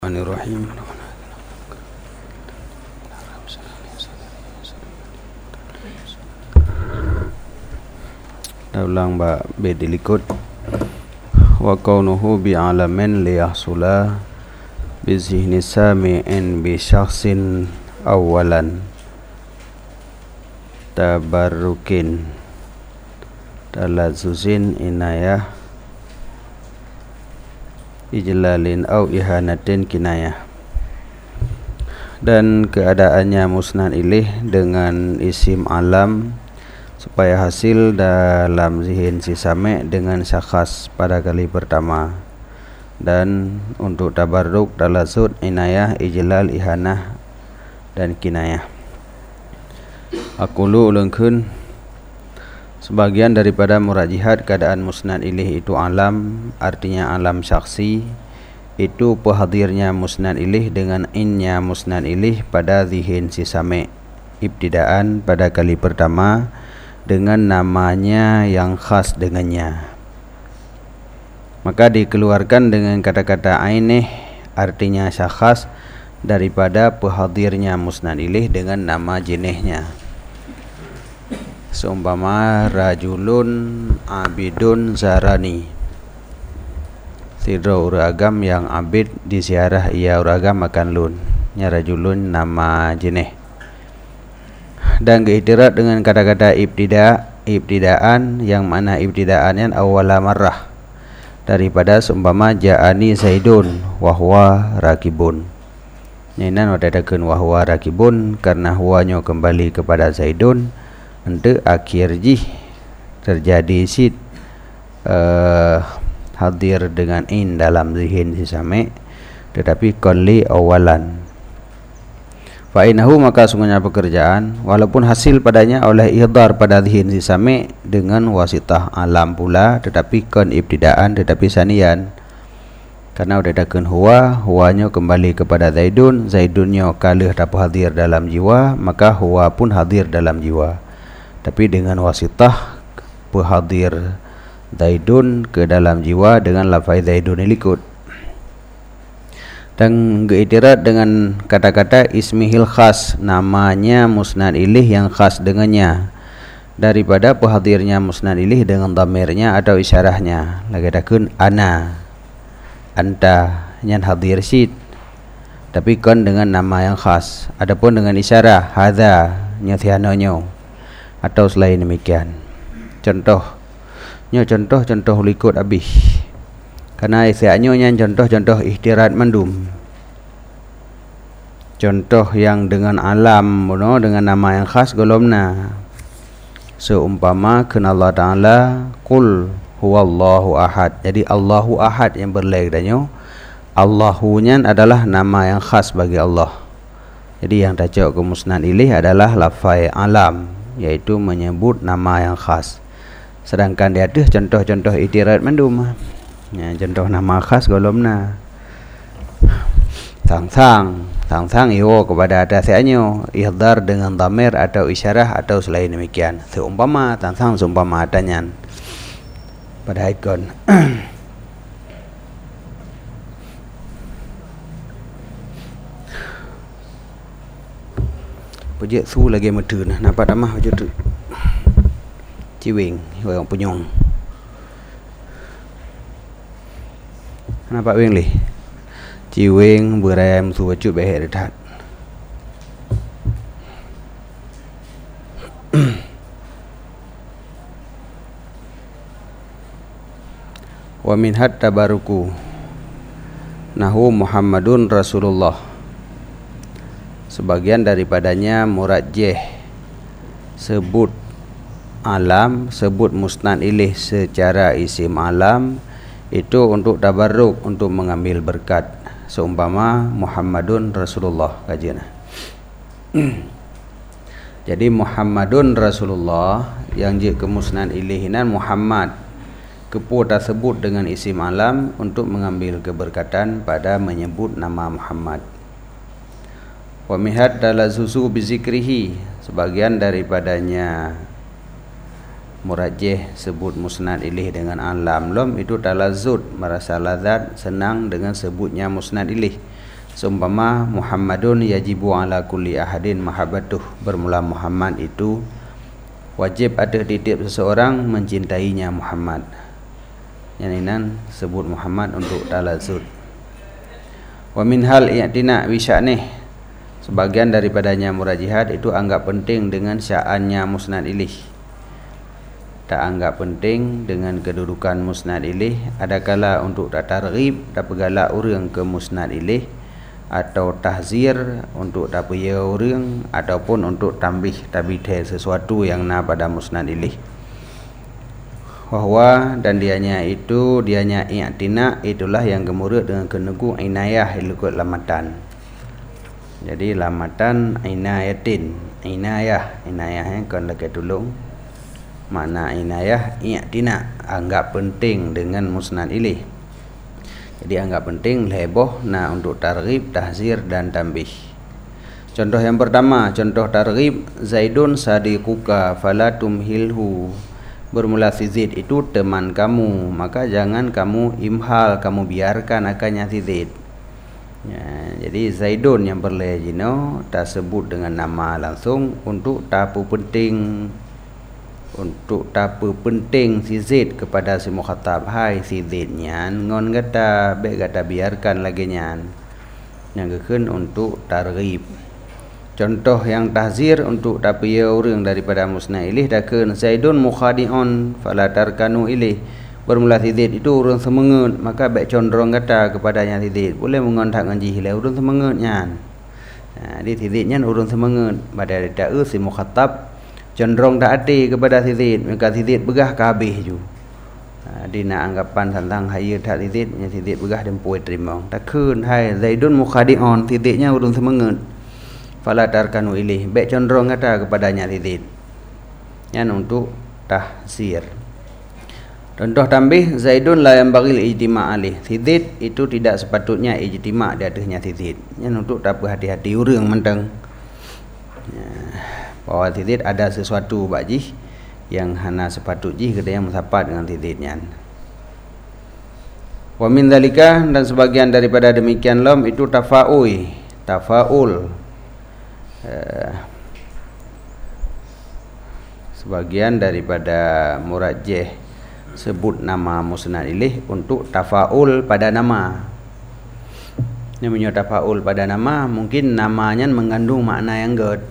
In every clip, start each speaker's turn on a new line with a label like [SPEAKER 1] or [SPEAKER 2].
[SPEAKER 1] Bismillahirrahmanirrahim. Dah ulang bait dilikut. Wa kaunuhu bi alamin li yahsula bi zihni sami'in bi syakhsin awalan tabarrukin talazuzin inayah ijlalin au ihanatin kinayah. Dan keadaannya musnad ilih dengan isim alam supaya hasil dalam zihin si sami' dengan syakhs pada kali pertama, dan untuk tabarruk talazud inayah ijlal ihanah dan kinayah. Aqulu ulungkeun sebagian daripada murajihat keadaan musnad ilih itu alam, artinya alam syaksi, itu pehadirnya musnad ilih dengan innya musnad ilih pada zihin si sami' ibtidaan pada kali pertama dengan namanya yang khas dengannya, maka dikeluarkan dengan kata-kata ainih artinya syakhs daripada pehadirnya musnad ilih dengan nama jenisnya. Seumpama rajulun abidun zarani, tidro uragam yang abid disiarah ia uragam makan lun, nya rajulun nama jenis. Dan keiktirat dengan kata-kata ibtidaan yang mana ibtidaan awwala marrah, daripada seumpama ja'ani zaidun wahwa rakibun. Nyenan wadadakeun wahwa rakibun karena huwanya kembali kepada zaidun. Untuk akhir jih terjadi sid hadir dengan in dalam zihin si sami', tetapi qali awalan. Fa innahu maka sungguhnya pekerjaan walaupun hasil padanya oleh ihdar pada zihin si sami' dengan wasitah alam pula, tetapi kon ibtidaan tetapi sanian. Karena wadadakeun huwanya kembali kepada zaidun, zaidunnya kalih dapat hadir dalam jiwa, maka huwa pun hadir dalam jiwa, tapi dengan wasitah pehadir zaidun ke dalam jiwa dengan lafaz zaidun ilikut. Dan keiktirat dengan kata-kata ismihil khas, namanya musnad ilih yang khas dengannya, daripada pehadirnya musnad ilih dengan dhamirnya atau isyarahnya. Lagadakeun ana, anta, nyan hadir sid, tapi kon dengan nama yang khas. Adapun dengan isyarah hadza, nyathianonyo, atau selain demikian. Contohnya contoh likut abih, karena isiannya yang contoh ihtirat mandum. Contoh yang dengan alam dengan nama yang khas golomna, seumpama kena Allah Ta'ala qul huwallahu ahad. Jadi Allahu ahad yang berlaik danyo, Allahunya adalah nama yang khas bagi Allah. Jadi yang tajuk ke musnad ilih adalah lafaz alam, yaitu menyebut nama yang khas. Sedangkan dia ada contoh-contoh itirat mandum, ya, contoh nama khas golomna tang iwo kepada atasnya ihdar dengan dhamir atau isyarah atau selain demikian. Seumpama tang seumpama atanyan pada ikon. Pujik su lagi metu nah nampak tamah wujud tu ciwing orang punyong nampak wing li ciwing beram su wujud behek dekat. Wa min hatta baruku nahu Muhammadun Rasulullah. Sebagian daripadanya murajjih sebut alam, sebut musnad ilih secara isim alam itu untuk tabarruk, untuk mengambil berkat. Seumpama Muhammadun Rasulullah kajian. Jadi Muhammadun Rasulullah yang je ke musnad ilihinan Muhammad kepu tersebut dengan isim alam untuk mengambil keberkatan pada menyebut nama Muhammad. Wa mihad talazuzu bizikrihi, sebagian daripadanya murajjih sebut musnad ilih dengan alam lom itu talazud, merasa lazat senang dengan sebutnya musnad ilih. Seumpama Muhammadun yajibu ala kulli ahadin mahabbatuh, bermula Muhammad itu wajib ada di tiap seseorang mencintainya Muhammad. Yang ini sebut Muhammad untuk talazud. Wa min hal i'tina bi sya'nih, sebagian daripadanya murajihat itu anggap penting dengan sya'annya musnad ilih. Tak anggap penting dengan kedudukan musnad ilih, adakala untuk tak targhib, tak pegalak urang ke musnad ilih, atau tahzir untuk tak paya urang, ataupun untuk tambih tabithe sesuatu yang na pada musnad ilih. Wahwa, dan dianya i'tina, itulah yang gemurut dengan kenegu inayah ilukut lamatan. Jadi lamatan inayatin, inayah yang kan lagi tolong. Makna inayah i'tina, anggap penting dengan musnad ilih. Jadi anggap penting leboh na untuk targhib, tahzir dan tambih. Contoh yang pertama, contoh targhib, Zaidun sadiquka fala tumhilhu. Bermula si Zaid itu teman kamu, maka jangan kamu imhal, kamu biarkan akannya si Zaid. Ya, jadi Zaidun yang berlejino tak sebut dengan nama langsung untuk tapu penting, untuk tapu penting si Zaid kepada si mukhatab. Hai si Zaid nyan ngon kata be kata biarkan lagi nyan, yang keun untuk targhib. Contoh yang tahzir untuk tak paya urang daripada musnad ilih, dakeun Zaidun mukhadi'un fala tarkanu ilih. Bermula si Zaid itu urang semengut, maka baik condong kata kepadanya si Zaid, boleh mengontak nganji hilai urang semengut nyan. Jadi si Zaid nyan urang semengut, pada da'u si mukhatab condong tak hati kepada si Zaid, maka si Zaid begah ke habis ju. Dina anggapan tentang haya tak si Zaid, si Zaid begah dan puai terima. Dakeun hai Zaidun mukhadi'un, si Zaid nya urang semengut. Fala tarkanu ilih, baik condong kata kepadanya si Zaid. Yang untuk tahzir. Contoh tambih, Zaidun la yambagil ijtima' alih. Si Zaid itu tidak sepatutnya ijtima' di atasnya si Zaid. Yang untuk tak berhati-hati urang mentang. Bahwa si Zaid ada sesuatu bakjih yang hana sepatut jih kedai yang mensapat dengan si Zaid nyan. Wa min dzalika, dan sebagian daripada demikian lam itu tafaul. Sebagian daripada murajjih sebut nama musnad ilih untuk tafaul pada nama. Namanya tafaul pada nama, mungkin namanya mengandung makna yang god.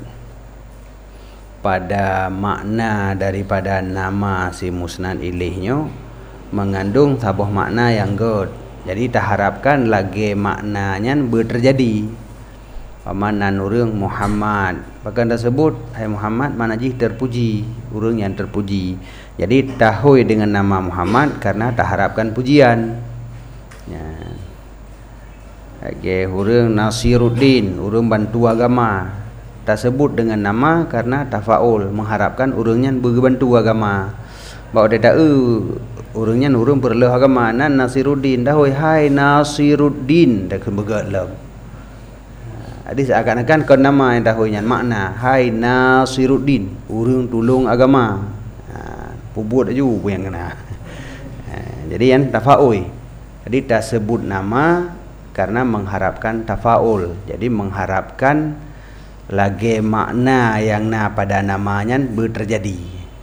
[SPEAKER 1] Pada makna daripada nama si musnad ilihnya mengandung sabuh makna yang god. Jadi tak harapkan lagi maknanya berterjadi. Pamanan urang Muhammad, bahkan tersebut hai Muhammad mana jih terpuji, urang yang terpuji. Jadi tahui dengan nama Muhammad karena tak harapkan pujian. Ya. Lagi urang Nasiruddin, urang bantu agama, tak sebut dengan nama karena tafaul, mengharapkan urangnya berbantu agama. Bawa dia urangnya urang perlu agama, nan Nasiruddin, tahui hai Nasiruddin, dak begalam. Jadi seakan-akan kon nama yang tahunya makna hai Nasiruddin, urang tolong agama. Pubut aja yang kena. Jadi yang tafaul. Jadi tak sebut nama karena mengharapkan tafaul. Jadi mengharapkan lagi makna yang na pada namanya berterjadi.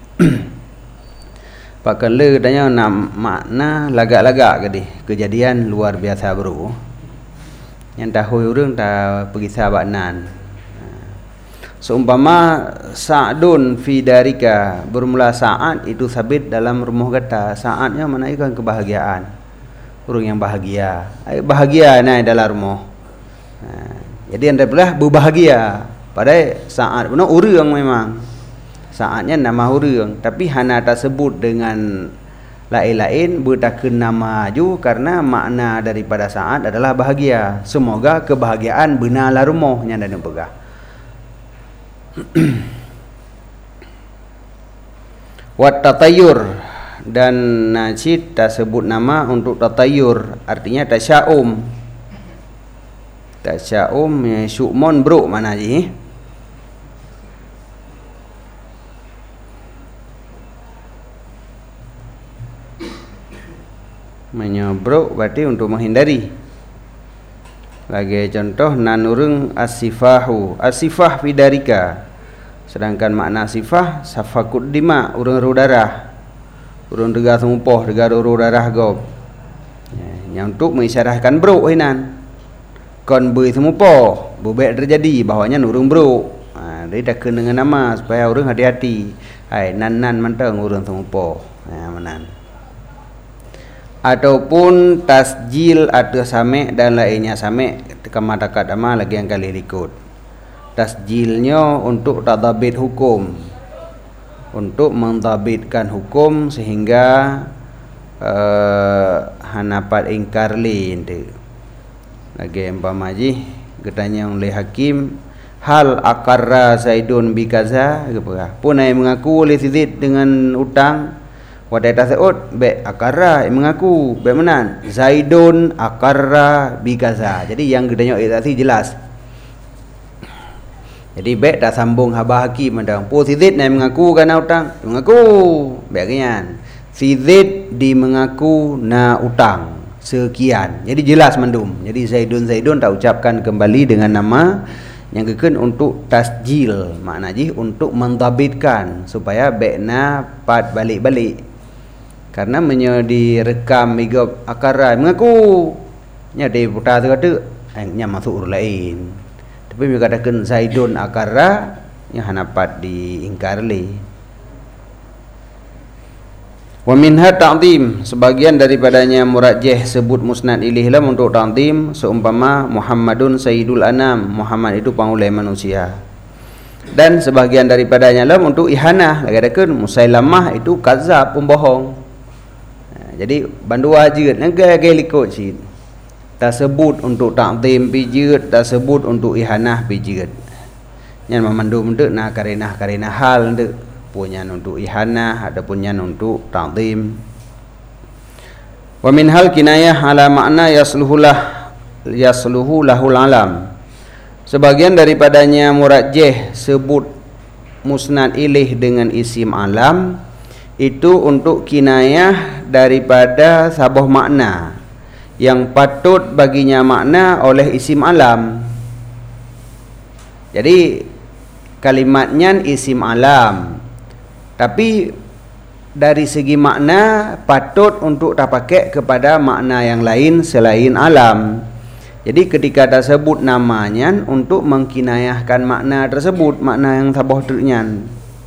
[SPEAKER 1] Pakai le tanya makna lagak-lagak kejadian luar biasa bro. Yang tahu urang tak pergi sahabat nan. Seumpama Sa'dun fi darika, bermula Sa'ad itu sabit dalam rumah kata. Sa'adnya menaikkan kebahagiaan. Urang yang bahagia. Bahagia naik dalam rumah. Jadi yang terbelah berbahagia. Padahal Sa'ad benar urang memang. Sa'adnya nama urang, tapi hana tak sebut dengan lain-lain bertakun nama ju karena makna daripada Sa'ad adalah bahagia. Semoga kebahagiaan benarlah rumahnya dan pegah. Wat tatayur, dan najid tak sebut nama untuk tatayur, artinya tasya'um. Tasya'um syu'mon bro mana je? Menyobrok berarti untuk menghindari. Lagi contoh nanurung asifahu, asifah fidarika. Sedangkan makna sifah safakut dima, urang darah. Urang dega sumupoh, dega darah gob. Yang untuk mengisyarahkan bro hinan. Kon bui sumupoh, bubek terjadi bahawanya nurung bro. Dia dah kena dengan nama supaya urang hati-hati. Hai nan manteng urang sumupoh. Manan. Ataupun tasjil atau same dan lainnya same kama takadama lagi yang kali ikut. Tasjilnya untuk tadabit hukum, untuk mentadbitkan hukum sehingga hanapat ingkar lin tu. Lagi umpama ji katanya oleh hakim hal akarra Zaidun bi kaza pun ai mengaku oleh Zaid dengan utang. Wadai tasaud be akarra mengaku be menan Zaidun akarra bi kaza. Jadi yang gedanya itu jelas. Jadi be tak sambung haba hakim mandang po si Zaid nai mengaku kana utang mengaku be kenyan si Zaid di mengaku na utang sekian. Jadi jelas mandum. Jadi Zaidun tak ucapkan kembali dengan nama yang keken untuk tasjil, makna ji untuk mentadbitkan supaya be na pat balik-balik. Karena direkam igop akara mengaku nya di putar tu kata nya masuk urut lain. Tapi mereka katakan Zaidun akara nya hanapat diingkar li. Wa minha ta'zim, sebagian daripadanya murajjih sebut musnad ilaih lam untuk ta'zim, seumpama Muhammadun sayyidul anam, Muhammad itu pangulai manusia. Dan sebagian daripadanya lam untuk ihanah, lagi katakan Musailamah itu kazab, pembohong. Jadi bandua jeut negara likut sih. Tak sebut untuk ta'zim pijeut, tak sebut untuk ihanah pijeut. Nyan memandum ndek na karenah hal ndek punya untuk ihanah ataupun nyan untuk ta'zim. Wa min hal kinayah ala makna yasluhu lahul alam. Sebagian daripadanya murajjih sebut musnad ilaih dengan isim alam itu untuk kinayah daripada sabah makna yang patut baginya makna oleh isim alam. Jadi kalimatnya isim alam, tapi dari segi makna patut untuk tak pakai kepada makna yang lain selain alam. Jadi ketika tersebut namanya untuk mengkinayahkan makna tersebut, makna yang sabah ternyan.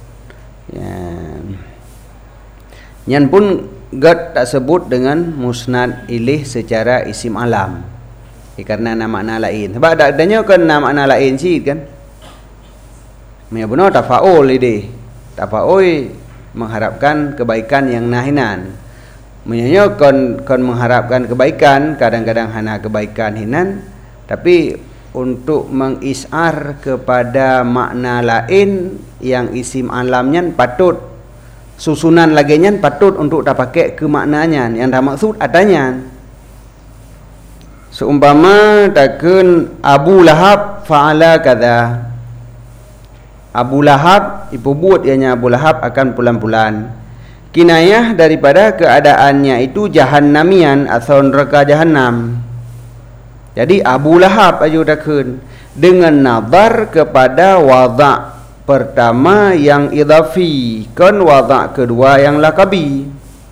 [SPEAKER 1] Nyan pun gad tak sebut dengan musnad ilaih secara isim alam. Karena nama makna lain. Sebab adanya kan nama makna lain sih kan. Maya benar tafaul ide. Tafaul mengharapkan kebaikan yang nahinan. Menyanyo kon mengharapkan kebaikan, kadang-kadang hana kebaikan hinan, tapi untuk mengisar kepada makna lain yang isim alamnya patut susunan laginya patut untuk tak pakai ke maknanya yang dah maksud adanya. Seumpama takun Abu Lahab fa'ala kadza. Abu Lahab ibu buat ianya Abu Lahab akan pulan-pulan. Kinayah daripada keadaannya itu jahannamian atau neraka jahannam. Jadi Abu Lahab ayu takun dengan nazar kepada wada' pertama yang idhafi, kan wada' kedua yang lakabi.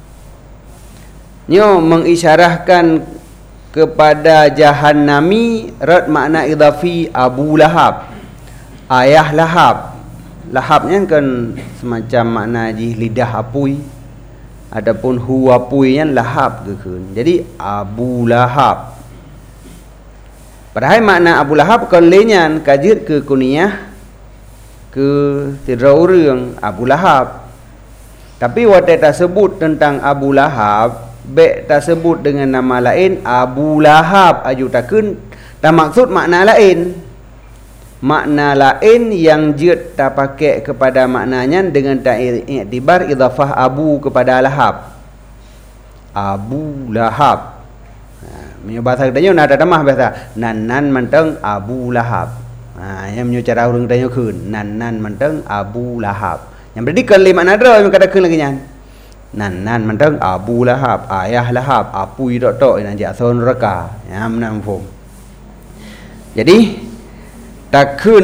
[SPEAKER 1] Nyo mengisyarahkan kepada jahannami rad makna idhafi Abu Lahab, ayah Lahab. Lahabnya kan semacam makna ji lidah apui, adapun hu apui yang lahab ke. Jadi Abu Lahab. Padahal makna Abu Lahab kan lenyan kajir ke kuniyah ke tidrau reung Abu Lahab. Tapi waktu tak sebut tentang Abu Lahab, be tak sebut dengan nama lain Abu Lahab aju takun, tak maksud makna lain. Makna lain yang jut tak pakai kepada maknanya dengan tak iktibar idhafah Abu kepada Lahab. Abu Lahab. Menyo bahasa katanya nak ada mah bahasa nan menteng Abu Lahab. Yang menyo cara urang tanya keun nan menteng Abu Lahab. Yang berarti kali makna dra yang kata keun lagi nyan. Nan menteng Abu Lahab, ayah Lahab, apui tok tok nan ja son neraka. Ya menang faham. Jadi takun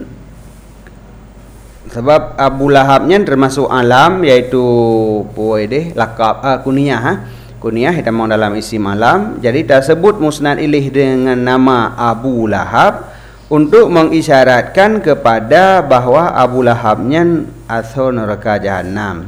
[SPEAKER 1] sebab Abu Lahabnya termasuk alam, iaitu lakab kunyah kunyah kita mau dalam isim alam. Jadi tersebut musnad ilaih dengan nama Abu Lahab untuk mengisyaratkan kepada bahawa Abu Lahabnya asal neraka Jahannam.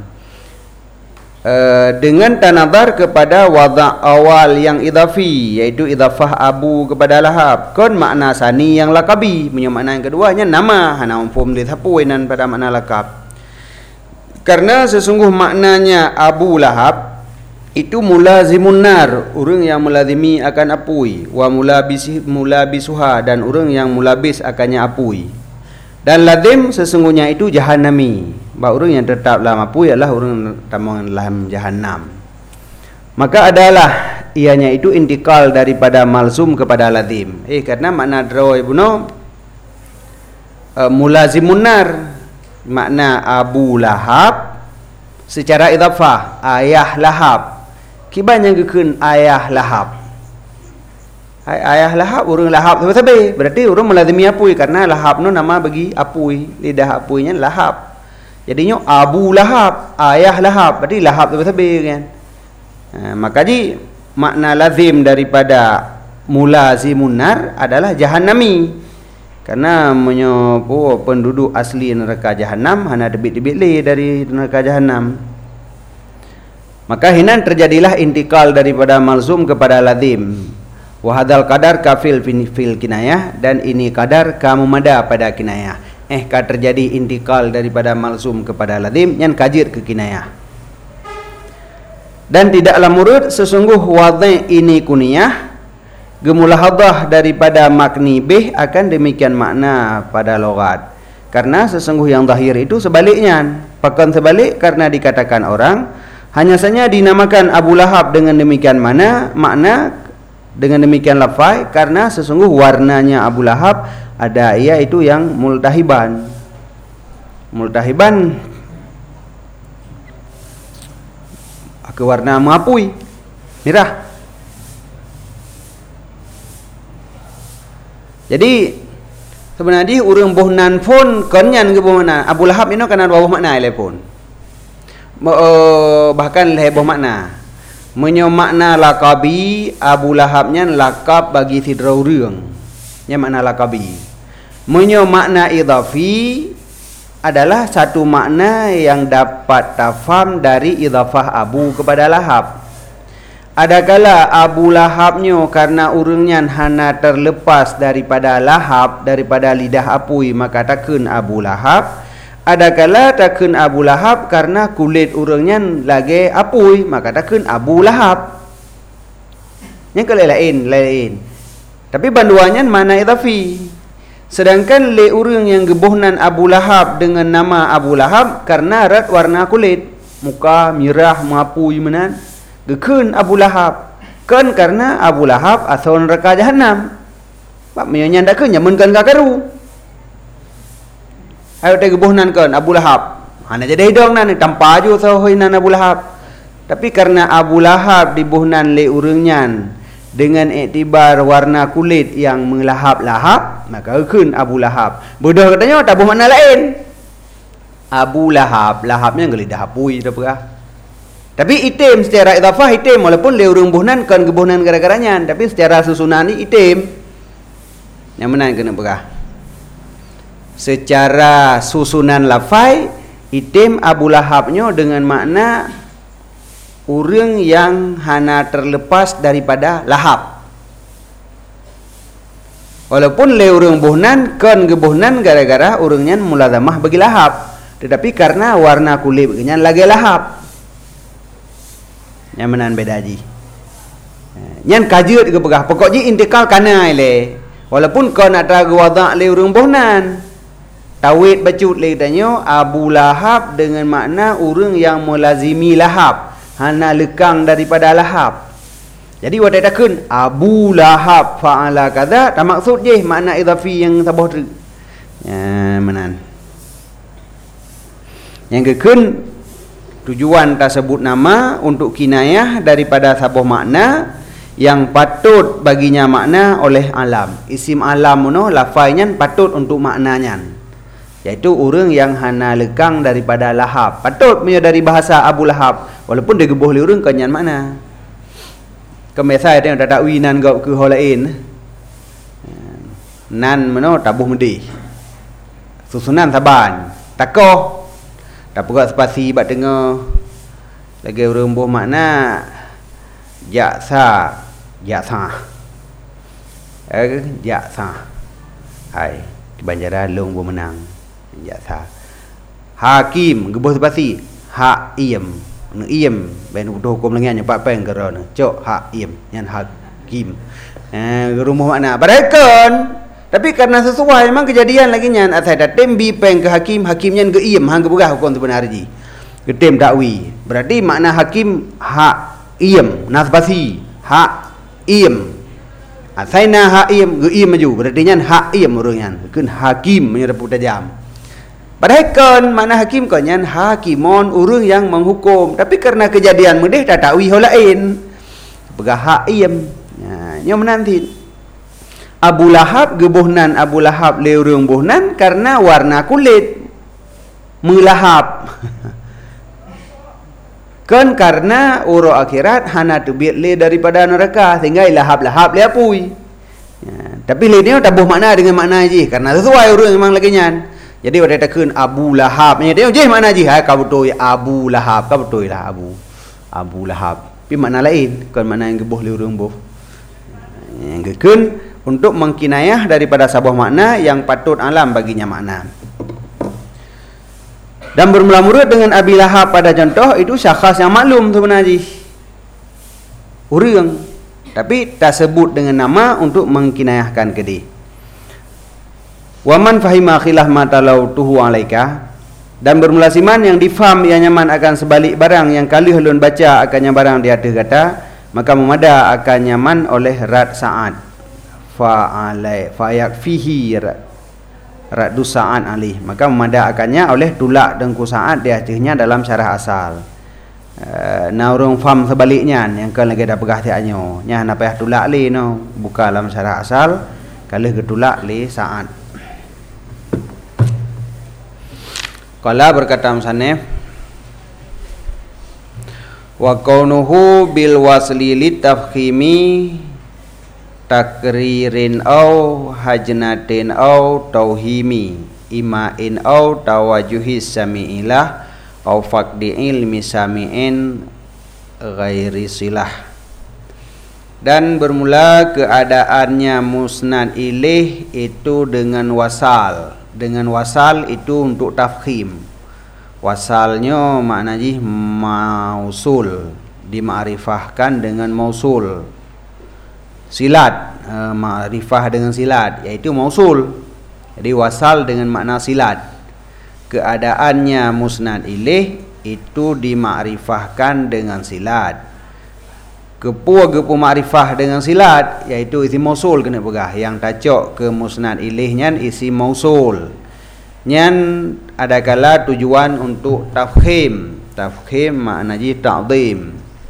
[SPEAKER 1] Dengan tanadhar kepada wada' awal yang idhafi, iaitu idhafah Abu kepada Lahab, kon makna sani yang lakabi, punya makna yang keduanya nama hana umfum lithapuinan pada makna lakab. Karena sesungguh maknanya Abu Lahab itu mulazimun nar, orang yang mulazimi akan apui, wa mulabisuha, dan orang yang mulabis akannya apui. Dan lazim sesungguhnya itu jahannami, bahawa orang yang tetap dalam apui adalah orang dalam jahannam. Maka adalah ianya itu intikal daripada malzum kepada lazim. Karena makna draw ibnu mulazimun nar, makna Abu Lahab secara idhafah ayah Lahab. Kibanya gekeun ayah Lahab. Ayah Lahab, orang Lahab sabe. Berarti orang melazimi apui, karena Lahab nu nama bagi apui, lidah apuinya Lahab. Jadinya Abu Lahab, ayah Lahab, berarti Lahab sabe kan. Maka ji makna lazim daripada mulazimun nar adalah jahannami. Karena menyopo penduduk asli neraka Jahannam hana debit-debit le dari neraka Jahannam. Maka hinan terjadilah intikal daripada malzum kepada lazim. Wa hadzal qadar kafil fil kinayah, dan ini kadar kamu mada pada kinayah. Ka terjadi intikal daripada malzum kepada lazim yang kajir ke kinayah. Dan tidaklah murud sesungguh wadhi ini kuniyah gemulahadah daripada makni bih akan demikian makna pada logat. Karena sesungguh yang zahir itu sebaliknya. Pakan sebalik karena dikatakan orang hanya saja dinamakan Abu Lahab dengan demikian makna dengan demikian lafai, karena sesungguh warnanya Abu Lahab ada iaitu yang multahiban. Multahiban ke warna mengapui, merah. Jadi sebenarnya urang bohnan pun konyan ke bohnan Abu Lahab ini kana dua makna pun. Bahkan lebih makna. Menyo makna lakabi Abu Lahabnya lakab bagi sidra urang. Nya makna lakabi. Menyo makna idhafi adalah satu makna yang dapat tafham dari idhafah Abu kepada Lahab. Adakala Abu Lahabnya karena urangnya hana terlepas daripada Lahab, daripada lidah apui, maka takun Abu Lahab. Adakala takun Abu Lahab karena kulit urangnya lagi apui, maka takun Abu Lahab. Yang lain. Tapi banduannya mana idhafi. Sedangkan le urang yang gebohnan Abu Lahab dengan nama Abu Lahab karena rat warna kulit, muka mirah mapui menan, gekeun Abu Lahab. Kan karena Abu Lahab asal neraka Jahannam. Pak menyonya ndak keun nyamunkan kakaru. Ayo te gebohnan kan Abu Lahab. Hana jadi hidung nan tanpa aju sahoinan Abu Lahab. Tapi karena Abu Lahab dibohnan le urangnya dengan iktibar warna kulit yang melahap-lahap, maka keun Abu Lahab. Bodoh katanya tak bermakna lain. Abu Lahab, lahapnya gelidah apui apa. Tapi itim secara idhafah itim, walaupun le urang bohnan kan gebohnan gara-garanya, tapi secara susunan ni itim. Yang mana kena berah? Secara susunan lafai itim Abu Lahabnya dengan makna urang yang hana terlepas daripada lahap. Walaupun le urang bohnan kan gebohnan gara-gara urangnya mulazamah bagi lahap, tetapi karena warna kulitnya lagi lahap. Yang menan beda ji. Nyan kajut ke pegah pokok ji intikal kana le. Walaupun kau nak tahu wada' le urang bohnan, tawid bacut le tanyo Abu Lahab dengan makna urang yang melazimi lahap, hana lekang daripada lahap. Jadi wadah takun Abu Lahab fa'ala kadza, tak maksud je makna idhafi yang tabah tu. Ya menan. Yang kekun tujuan tersebut nama untuk kinayah daripada sabah makna yang patut baginya makna oleh alam. Isim alam no lafaznya patut untuk maknanya, iaitu orang yang hana lekang daripada lahap. Patut punya dari bahasa Abu Lahab, walaupun dia gebuh orang kenyan makna. Kemesai tengok tak dakwi nan gau ke holain. Nan mano tabuh medih. Susunan saban. Takoh. Tak pegat spasi bat tengah. Lagi orang buh makna jaksa. Jaksa. Hai, di Banjaran long buh menang. Jaksa. Hakim gebuh spasi. Hak iem. Iem ben hukum lengan nyepak pen kerana cok hak iem yang hakim rumah makna barakan tapi karena sesuai memang kejadian lagi nyan atai datem bi pen ke hakim hakimnya ke iem hang keberah hukum sebenar ji getem dakwi berarti makna hakim hak iem nasbasi hak iem asaina hak iem ke iem maju berarti nyan hak iem orangnya keun hakim menyerbu tajam. Padahal makna hakim konyan hakimon orang yang menghukum, tapi karena kejadian mudih tak tahu hal lain. Begah hakim. Nya menanti. Abu Lahab gebuhnan Abu Lahab leurung buhnan karena warna kulit melahap. Kan karena uro akhirat hana tubit le daripada neraka sehingga lahap-lahap le apui. Tapi le ni tak buh makna dengan makna je karena sesuai orang memang lagi nyan. Jadi pada takun Abu Lahab. Dia je mana je? Hai kau betul Abu Lahab. Kau betul lah Abu Lahab. Tapi makna lain. Bukan makna yang gebuh liurung buh. Yang gekun untuk mengkinayah daripada sebuah makna yang patut alam baginya makna. Dan bermula-mula dengan Abi Lahab pada contoh itu syakhs yang maklum sebenarnya. Orang. Tapi tak sebut dengan nama untuk mengkinayahkan ke dia. Waman fahima khilah matalau tuhu alaika, dan bermula siman yang difaham yang nyaman akan sebalik barang yang kali hulun baca akannya barang di atas kata, maka memada akan nyaman oleh rad sa'ad fa'alai fa'yakfihi raddu sa'ad alih, maka memada akannya oleh tulak dengku sa'ad di atasnya dalam syarah asal. Nah orang faham sebaliknya yang kan lagi dah pegah tiaknya nya nak payah tulak li no buka dalam syarah asal kalau ketulak li sa'ad. Qala berkata musannif wa kaunuhu bil wasli litafkhimi takririn au hajnatin au tauhimi imain au tawajuhis sami'ilah au faqdi ilmi sami'in ghairi silah. Dan bermula keadaannya musnad ilaih itu dengan wasal. Dengan wasal itu untuk tafkhim. Wasalnya maknanya mausul, dimakrifahkan dengan mausul. Silat, makrifah dengan silat, iaitu mausul. Jadi wasal dengan makna silat. Keadaannya musnad ilaih itu dimakrifahkan dengan silat. Gepu makrifah dengan silat iaitu isim mausul kena pegah yang tacok ke musnad ilaihnya isim mausul nyan ada kala tujuan untuk tafkhim maknanya ta'zim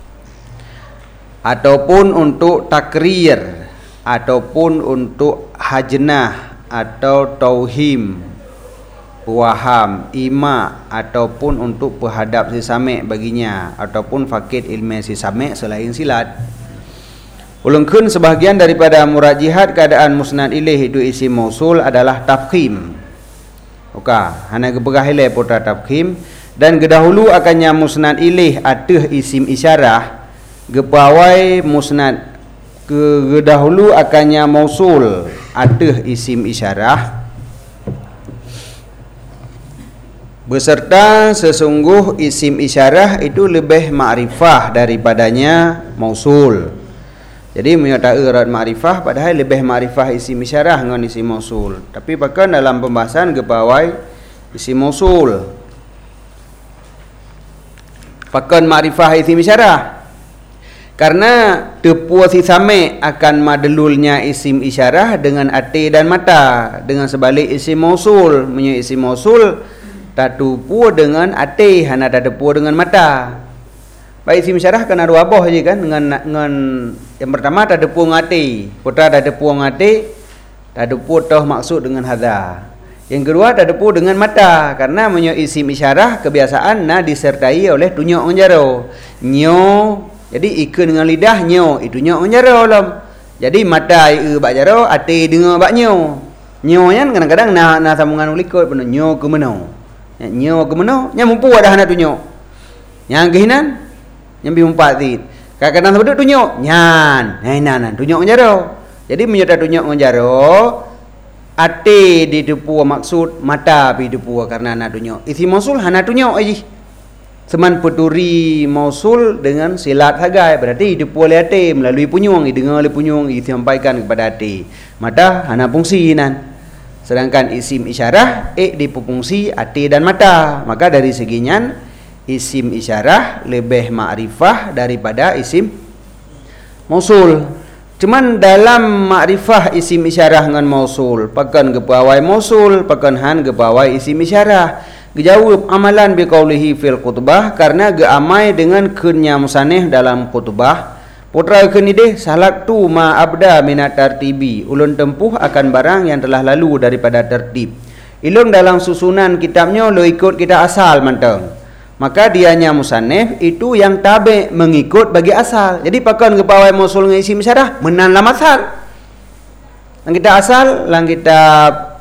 [SPEAKER 1] ataupun untuk takrir ataupun untuk hajnah atau tauhim waham ima ataupun untuk perhadap si sami' baginya ataupun fakid ilmi si sami' selain silat. Ulungkun sebahagian daripada murajihat keadaan musnad ilaih itu isim mausul adalah tafkhim. Oka, hana gebegah ilaih putra tafkhim dan gedahulu akannya musnad ilaih ateh isim isyarah gepawai musnad gedahulu akannya mausul ateh isim isyarah beserta sesungguh isim isyarah itu lebih ma'rifah daripadanya mausul. Jadi menyatakan erat ma'rifah padahal lebih ma'rifah isim isyarah dengan isim mausul. Tapi bahkan dalam pembahasan kepawai isim mausul. Bahkan ma'rifah isim isyarah. Karena tepua si sami' akan madlulnya isim isyarah dengan ati dan mata. Dengan sebalik isim mausul. Menyatakan isim mausul tak tupu dengan ati, hana tak tupu dengan mata. Baik isim isyarah kan ada abah je kan dengan yang pertama tak ada puang hati. Putra tak ada puang hati, tak ada putoh maksud dengan hadza. Yang kedua tak ada pu dengan mata karena menyo isim isyarah kebiasaan disertai oleh tunjuk menjaro. Nyo jadi ike dengan lidah nyo itu tunjuk menjaro lam. Jadi mata bak jaro, hati dengar bak nyo. Nyo kan kadang-kadang na sambungan ulikot pun nyo ke meno. Nyo ke meno, nya mumpu dah nak tunjuk. Yang kehinan yang biumpat dit. Kadang-kadang sebut tunjuk nyan. Nan tunjuk menjaro. Jadi menyerta tunjuk menjaro ate di depu maksud mata pi depu karena nak tunjuk. Isim mausul hana tunjuk aje. Seman peturi mausul dengan silat hagai berarti depu oleh ate melalui punyung, dengar oleh punyung disampaikan kepada ate. Mata hana fungsi nan. Sedangkan isim isyarah dipungsi ate dan mata. Maka dari seginya isim isyarah lebih ma'rifah daripada isim mausul. Cuman dalam makrifah isim isyarah dengan mausul, pakan ke pawai mausul, pakan han ke pawai isim isyarah. Gejawab amalan bi qaulihi fil khutbah karena geamai dengan kunnya musannih dalam khutbah. Putra kenideh salak tu ma abda minat tartibi. Ulun tempuh akan barang yang telah lalu daripada tertib. Ilung dalam susunan kitabnya lo ikut kita asal manteng. Maka dianya musannif itu yang tabe mengikut bagi asal. Jadi pakan ke pawai mausul dengan isim isyarah menan lam asal. Lang kita asal lang kitab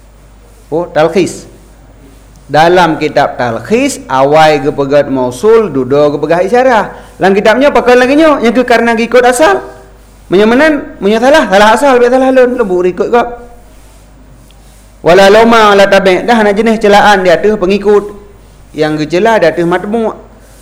[SPEAKER 1] talkhis. Dalam kitab talkhis awai ke pegat mausul dudo ke pegat isyarah. Lang kitabnya pakan lagi nyo yang ke karena ikut asal. Menyemenan salah asal biar salah lun lembu ikut kok. Wala loma la tabe dah nak jenis celaan dia tu pengikut yang gejala ada tu matmu.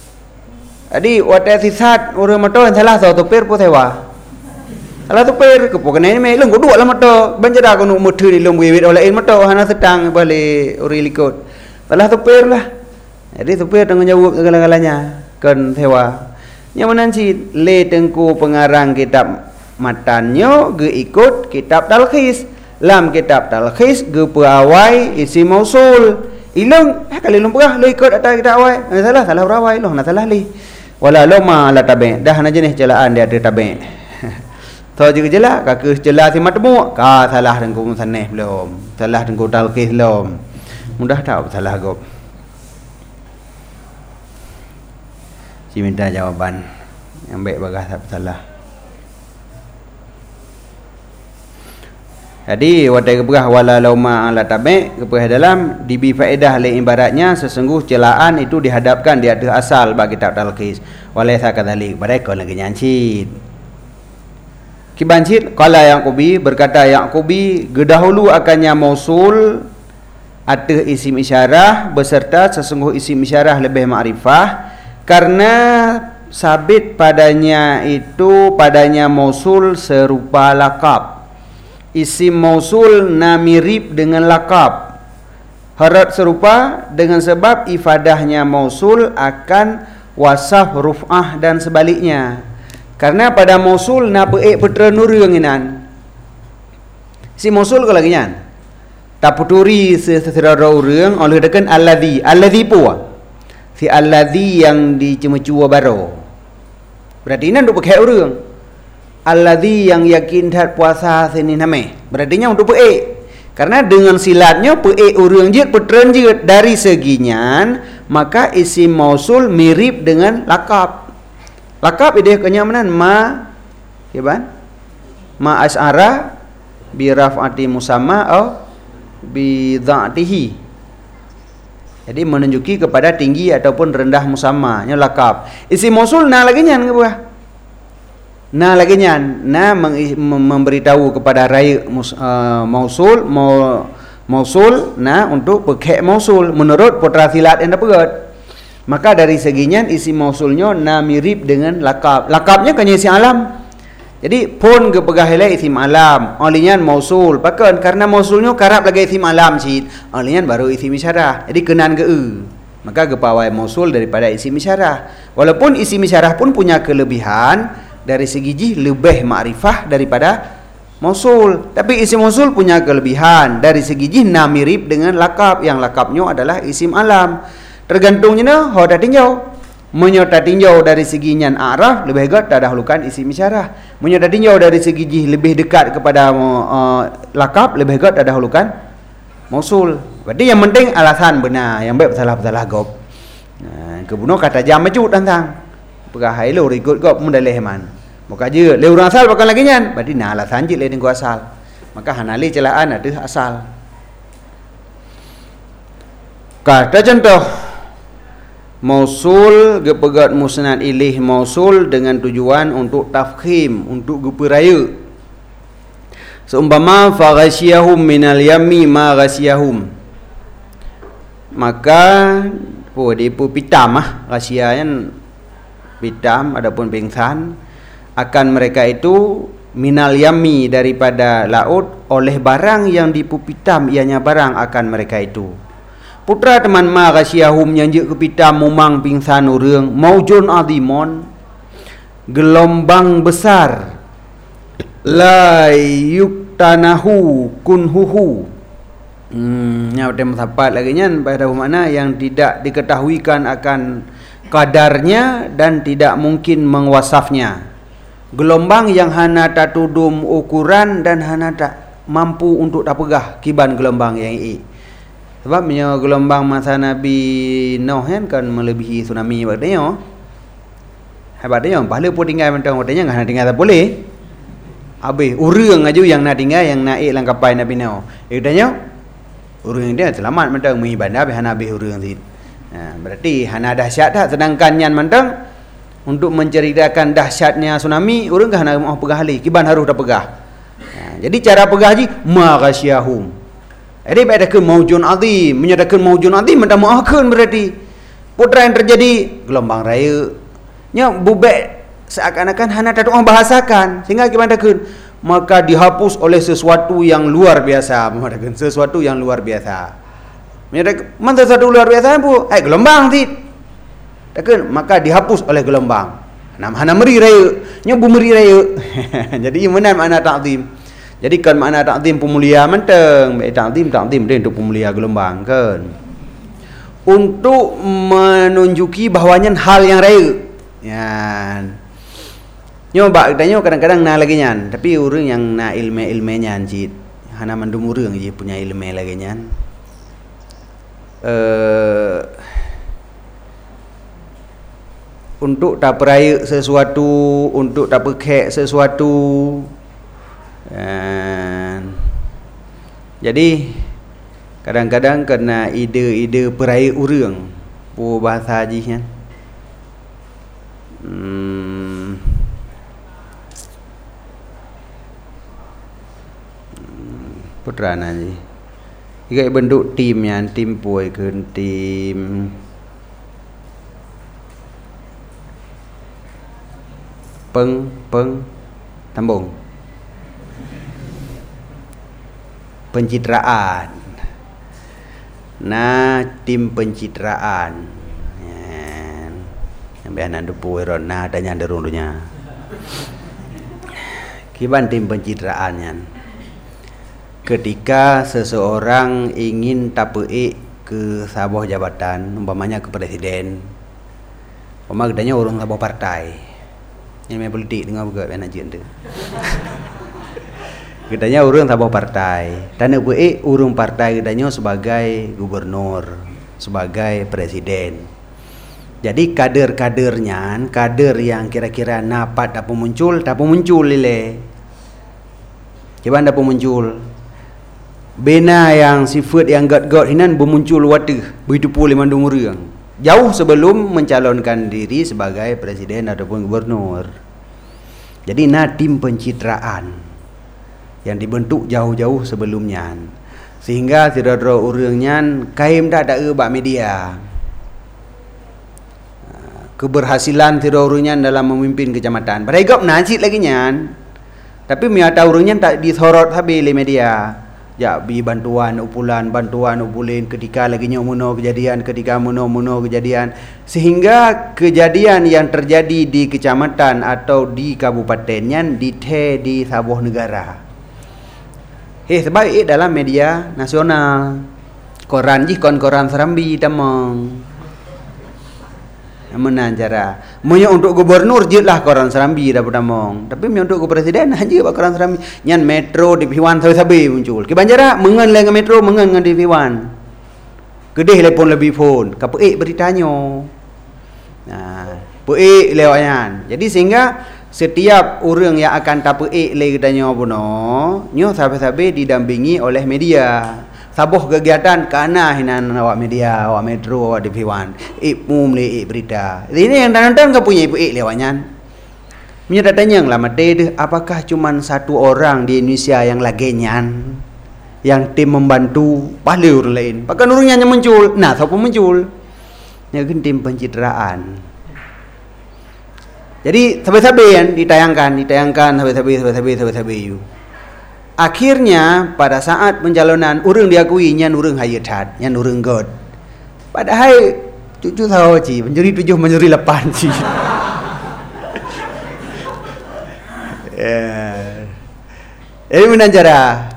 [SPEAKER 1] Jadi wata sisat orang motor salah satu per pun sewa. Salah tu per ke pokoknya ni leng dua lah motor. Banjara ko nu motor ni leng wewet oleh motor hana sedang balik uri likut. Salah tu per lah. Jadi tu per tanggung jawab segala-galanya kan sewa. Yang menanci le tengku pengarang kitab matannya ge ikut kitab talkhis. Lam kitab talkhis ge peawai isim mausul. Ilung kalau ilung perah lo ikut atas kita awal salah berawal lo nak salah li wala loma la tabe dah na jenis celaan dia ada tabe so juga jelas kak jelas si matmu ka salah dengan musannif belum salah dengan talqis belum mudah tak salah gop si minta jawaban yang baik bagas tak salah. Jadi wadai keberah wala lauma ala tabe keberah dalam dibi faedah le ibaratnya sesungguh celaan itu dihadapkan di atas asal bagi kitab talqis walaysa kadzalik mereka lagi nyancit kibancit qala Yaqubi berkata Yaqubi gedahulu akannya mausul atas isim isyarah beserta sesungguh isim isyarah lebih ma'rifah karena sabit padanya mausul serupa laqab. Isim mausul mirip dengan laqab. Harat serupa dengan sebab ifadahnya mausul akan wasaf ruf'ah dan sebaliknya. Karena pada mausul na petra nurung inan. Isim mausul ko lagi nyan. Taputuri seserara urang oleh dekan alladhi puwa. Si alladhi yang dicuma-cua baro. Berarti inan duk pakai urang. Alladhi yang yakin tak puasa sini name. Berartinya untuk pe. Karena dengan silatnya pe urang jit putran jit dari seginya maka isim mausul mirip dengan laqab. Laqab ide kenyamanan ma kiban? Ma as'ara bi raf'ati musamma atau bi dha'tihi. Jadi menunjuki kepada tinggi ataupun rendah musamma nya laqab. Isim mausul na lagi nyan ke buah? Nah lagi nyan, memberitahu kepada raya mausul, untuk pakai mausul menurut putra silat yang dapat. Maka dari seginya isi mausulnya mirip dengan laqab. Laqabnya kan isim alam. Jadi pun ke pegahilai isim alam, olehnya mausul. Pakan karena mausulnya karap lagi isim alam cid, olehnya baru isim isyarah. Jadi kenan ke maka kepawai mausul daripada isim isyarah. Walaupun isim isyarah pun punya kelebihan dari segi jih lebih ma'rifah daripada mausul. Tapi isim mausul punya kelebihan dari segi jih mirip dengan laqab yang laqabnya adalah isim alam. Tergantungnya ho dah tinjau. Menyota tinjau dari segi nyan araf lebih hegat dahulukan isim isyarah. Menyota tinjau dari segi jih lebih dekat kepada lakab lebih hegat dahulukan mausul. Berarti yang penting alasan benar, yang baik salah gop. Kebunuh kata jam mecut tentang pegahai lu ikut gop mun daleh man. Maka je le urang asal bakal lagi nyan. Berarti nah alasan je le dengan asal. Maka hanali celaan ada asal. Kata contoh mausul gepegat musnad ilih mausul dengan tujuan untuk tafkhim, untuk geperaya. Seumpama fa ghasyahum minal yammi ma ghasyahum. Maka depu pitam ghasyayan pitam adapun pingsan akan mereka itu minal yammi daripada laut oleh barang yang dipupitam ianya barang akan mereka itu. Putra teman ma ghasyahum yang je kepitam mumang pingsan urang maujun azimon gelombang besar la yuktanahu kunhuhu. Yang ada mutapat lagi nyan pada makna yang tidak diketahuikan akan kadarnya dan tidak mungkin mengwasafnya. Gelombang yang hana tak tudum ukuran dan hana tak mampu untuk tak pegah kiban gelombang yang sebabnya gelombang masa Nabi Nuh kan melebihi tsunami katanya. Hebatnya pahala pun tinggal mentang katanya enggak tinggal tak boleh. Habis urang aja yang nak tinggal yang naik lang kapal Nabi Nuh. Katanya urang dia selamat mentang mengibadah habis hana habis urang sit. Berarti hana dahsyat dah sedangkan yang mentang untuk menceritakan dahsyatnya tsunami urang kan hana mau pegah ali kiban harus dah pegah. Jadi cara pegah ji ma ghasyahum. Jadi bedakan maujun azim, menyatakan maujun azim mendak muakan berarti putra yang terjadi gelombang raya nya bubek seakan-akan hana tak orang bahasakan sehingga kibadakan maka dihapus oleh sesuatu yang luar biasa, mengatakan sesuatu yang luar biasa. Menyatakan mana sesuatu luar biasa bu? Gelombang tit. Takkan maka dihapus oleh gelombang. Hana meri raya, nya bu meri raya. Jadi mana makna ta'zim? Jadi kan makna ta'zim pemulia menteng, ta'zim dia untuk pemulia gelombang kan. Untuk menunjuki bahawanya hal yang raya. Yan. Nyoba katanya kadang-kadang na lagi nyan, tapi urang yang na ilmu nyan cit. Hana mandum urang je punya ilmu lagi nyan. Untuk tak peraya sesuatu, untuk tak pekek sesuatu. Jadi kadang-kadang kena ide-ide peraya urang pu bahasa haji kan. Putra nanti jika bentuk tim yang tim puai ke tim peng tambung pencitraan. Nah, tim pencitraan. Yang biasa dupu erona adanya derundunya. Kiban tim pencitraannya. Ketika seseorang ingin tapeik ke sebuah jabatan, umpamanya ke presiden, umpama katanya orang sebuah partai. Yang main politik dengar juga anak jen tu. Katanya orang sebuah partai, dan urung partai katanya sebagai gubernur, sebagai presiden. Jadi kader-kadernya, kader yang kira-kira napat tak muncul lile. Coba tak muncul. Bena yang sifat yang gat-gat hinan bermuncul watih, begitu pula mandung orang. Jauh sebelum mencalonkan diri sebagai presiden ataupun gubernur. Jadi tim pencitraan yang dibentuk jauh-jauh sebelumnya, sehingga tidak-tidak orangnya kaim tak ada bak media. Keberhasilan tidak orangnya dalam memimpin kecamatan. Beragam nasib lagi nyan, tapi miata orangnya tak disorot habis oleh media. Ya bi bantuan upulin ketika lagi muno kejadian, ketika muno kejadian, sehingga kejadian yang terjadi di kecamatan atau di kabupatennya di sebuah negara. Sebab dalam media nasional koran Serambi tamang. menanjara. Munyo untuk gubernur je lah korang Serambi dah pertamong. Tapi munyo untuk presiden aja bak korang Serambi. Nyan metro di Piwan sabi muncul. Ki Banjara mengen dengan metro mengen dengan di Piwan. Gedeh telefon lebih phone. Ka peik beritanya. Nah, peik lewatnya. Jadi sehingga setiap orang yang akan tapeik le katanya puno, nyo sabe-sabe didampingi oleh media. Sabuh kegiatan kana hinan awak media, awak metro, awak TV1. Mumle berita. Ini yang nonton ke punya ibu lewatnya. Punya tanya lah mate apakah cuman satu orang di Indonesia yang lagenyan yang tim membantu paling orang lain. Bahkan orangnya muncul. Nah, siapa muncul? Ya kan tim pencitraan. Jadi sabe-sabe kan ditayangkan sabe-sabe you. Akhirnya pada saat pencalonan orang diakui nyan orang hayat, nyan orang god. Padahal cucu tahu ci, menjuri 7 menjuri 8 ci. Ini menanjara.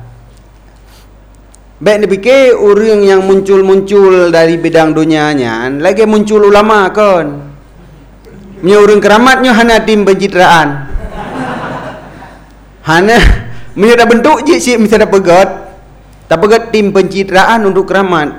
[SPEAKER 1] Baik dipikir orang yang muncul dari bidang dunianya, lagi muncul ulama kan. Nya orang keramatnya hana tim pencitraan. Hana Mesti ada bentuk je si mesti ada pegat. Tak pegat tim pencitraan untuk keramat.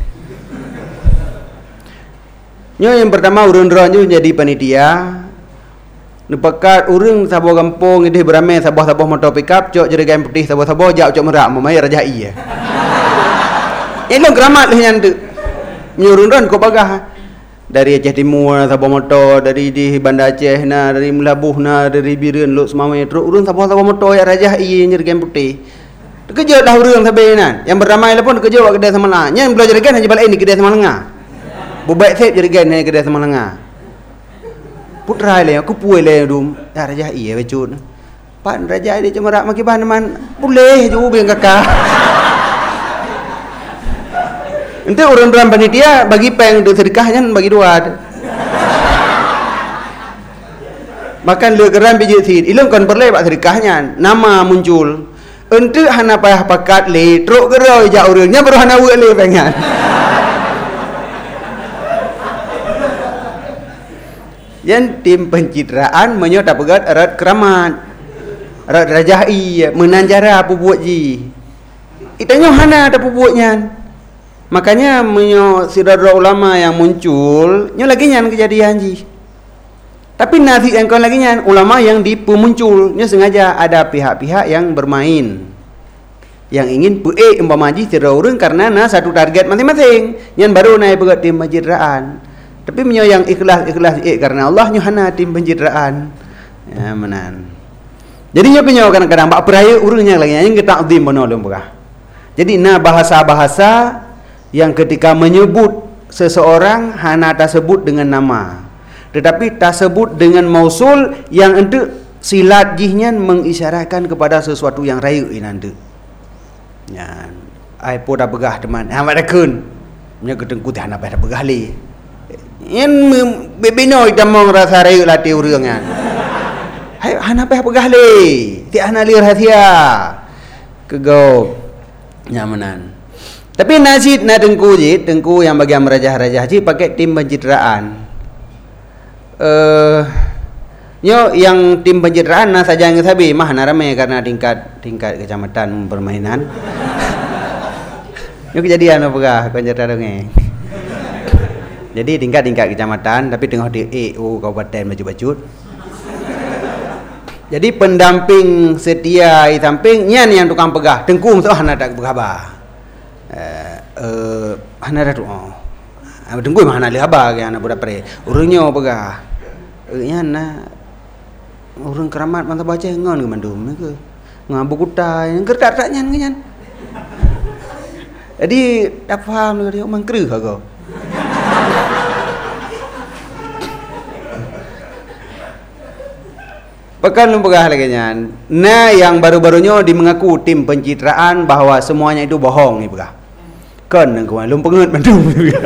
[SPEAKER 1] Yang pertama orang-orang jadi panitia. Nepakat orang sabah kampung ini beramai sabah motor pick up cok jerigan putih sabah jak cok merak memai raja iya. Ini keramat lah yang tu. Orang-orang kau bagah. Dari Aceh Timur sabah motor, dari di Banda Aceh na, dari Melabuh na, dari Biren lok semua metro urun sabah motor ya raja iya nyergen putih. Kerja dah urang sabe nan. Yang beramai lah pun kerja wak kedai sama lah. Yang belajar kan hanya balik ni kedai sama lengah. Bubaik sep jerigen ni kedai sama lengah. Putra le aku puai le dum. Ya raja iya becut. Pan raja dia cuma rak maki ban man. Boleh je ubeng kakak. Nanti orang-orang panitia bagi peng untuk sedekahnya bagi dua. Bahkan le geran biji sid, ilung kon perle bak sedekahnya, nama muncul. Ente hana payah pakat le, truk gerau ja urangnya baru hana we le pengan. Yang tim pencitraan menyota pegat erat keramat. Erat rajai menanjara apa buat ji. Itanya hana ada buatnya. Makanya saudara ulama yang muncul, nyo lagi nyan kejadian ji. Tapi nanti yang kau lagi nyan ulama yang dipemuncul, nyo sengaja ada pihak-pihak yang bermain, yang ingin puik umpama ji saudara orang karena satu target masing-masing. Nyan baru naik begat tim pencitraan. Tapi nyo yang ikhlas karena Allah nyo hana tim pencitraan. Ya menan. Jadi nyo kadang-kadang bak peraya urangnya lagi yang kita azim benar lembah. Jadi bahasa-bahasa yang ketika menyebut seseorang hana tersebut dengan nama, tetapi tersebut dengan mausul yang ente silat jihnya mengisyaratkan kepada sesuatu yang raya inande. Ya, ai pun dah begah teman. Amat dakun. Nya ketengku teh hana dah begah li. Yen bebino itamong rasa raya lati urangnya. Hai hana begah li. Ti hana li rahasia. Kegau nyamanan. Tapi nasid na tengku yang bagi raja-raja ji pakai tim pencitraan. Nyo yang tim pencitraan na saja yang sabi mah na ramai karena tingkat kecamatan permainan. Nyo kejadian apa kau cerita dongeng. Jadi tingkat kecamatan tapi tengah di EU kabupaten baju-baju. Jadi pendamping setia di samping nyan yang tukang pegah tengku mesti hana tak berkhabar. Hana dah tu. Tunggu mana lihat abang yang nak buat pre. Urangnya pegah. Yana urang keramat mantap baca ngon ke mandum ke. Ngabu kutai, kertak-kertaknya ngan. Jadi tak faham dia orang kerih kau. Pekan lu pegah lagi nyan. Nah yang baru-barunya mengaku tim pencitraan bahawa semuanya itu bohong ni pegah. Kan nang lu pengut mandum.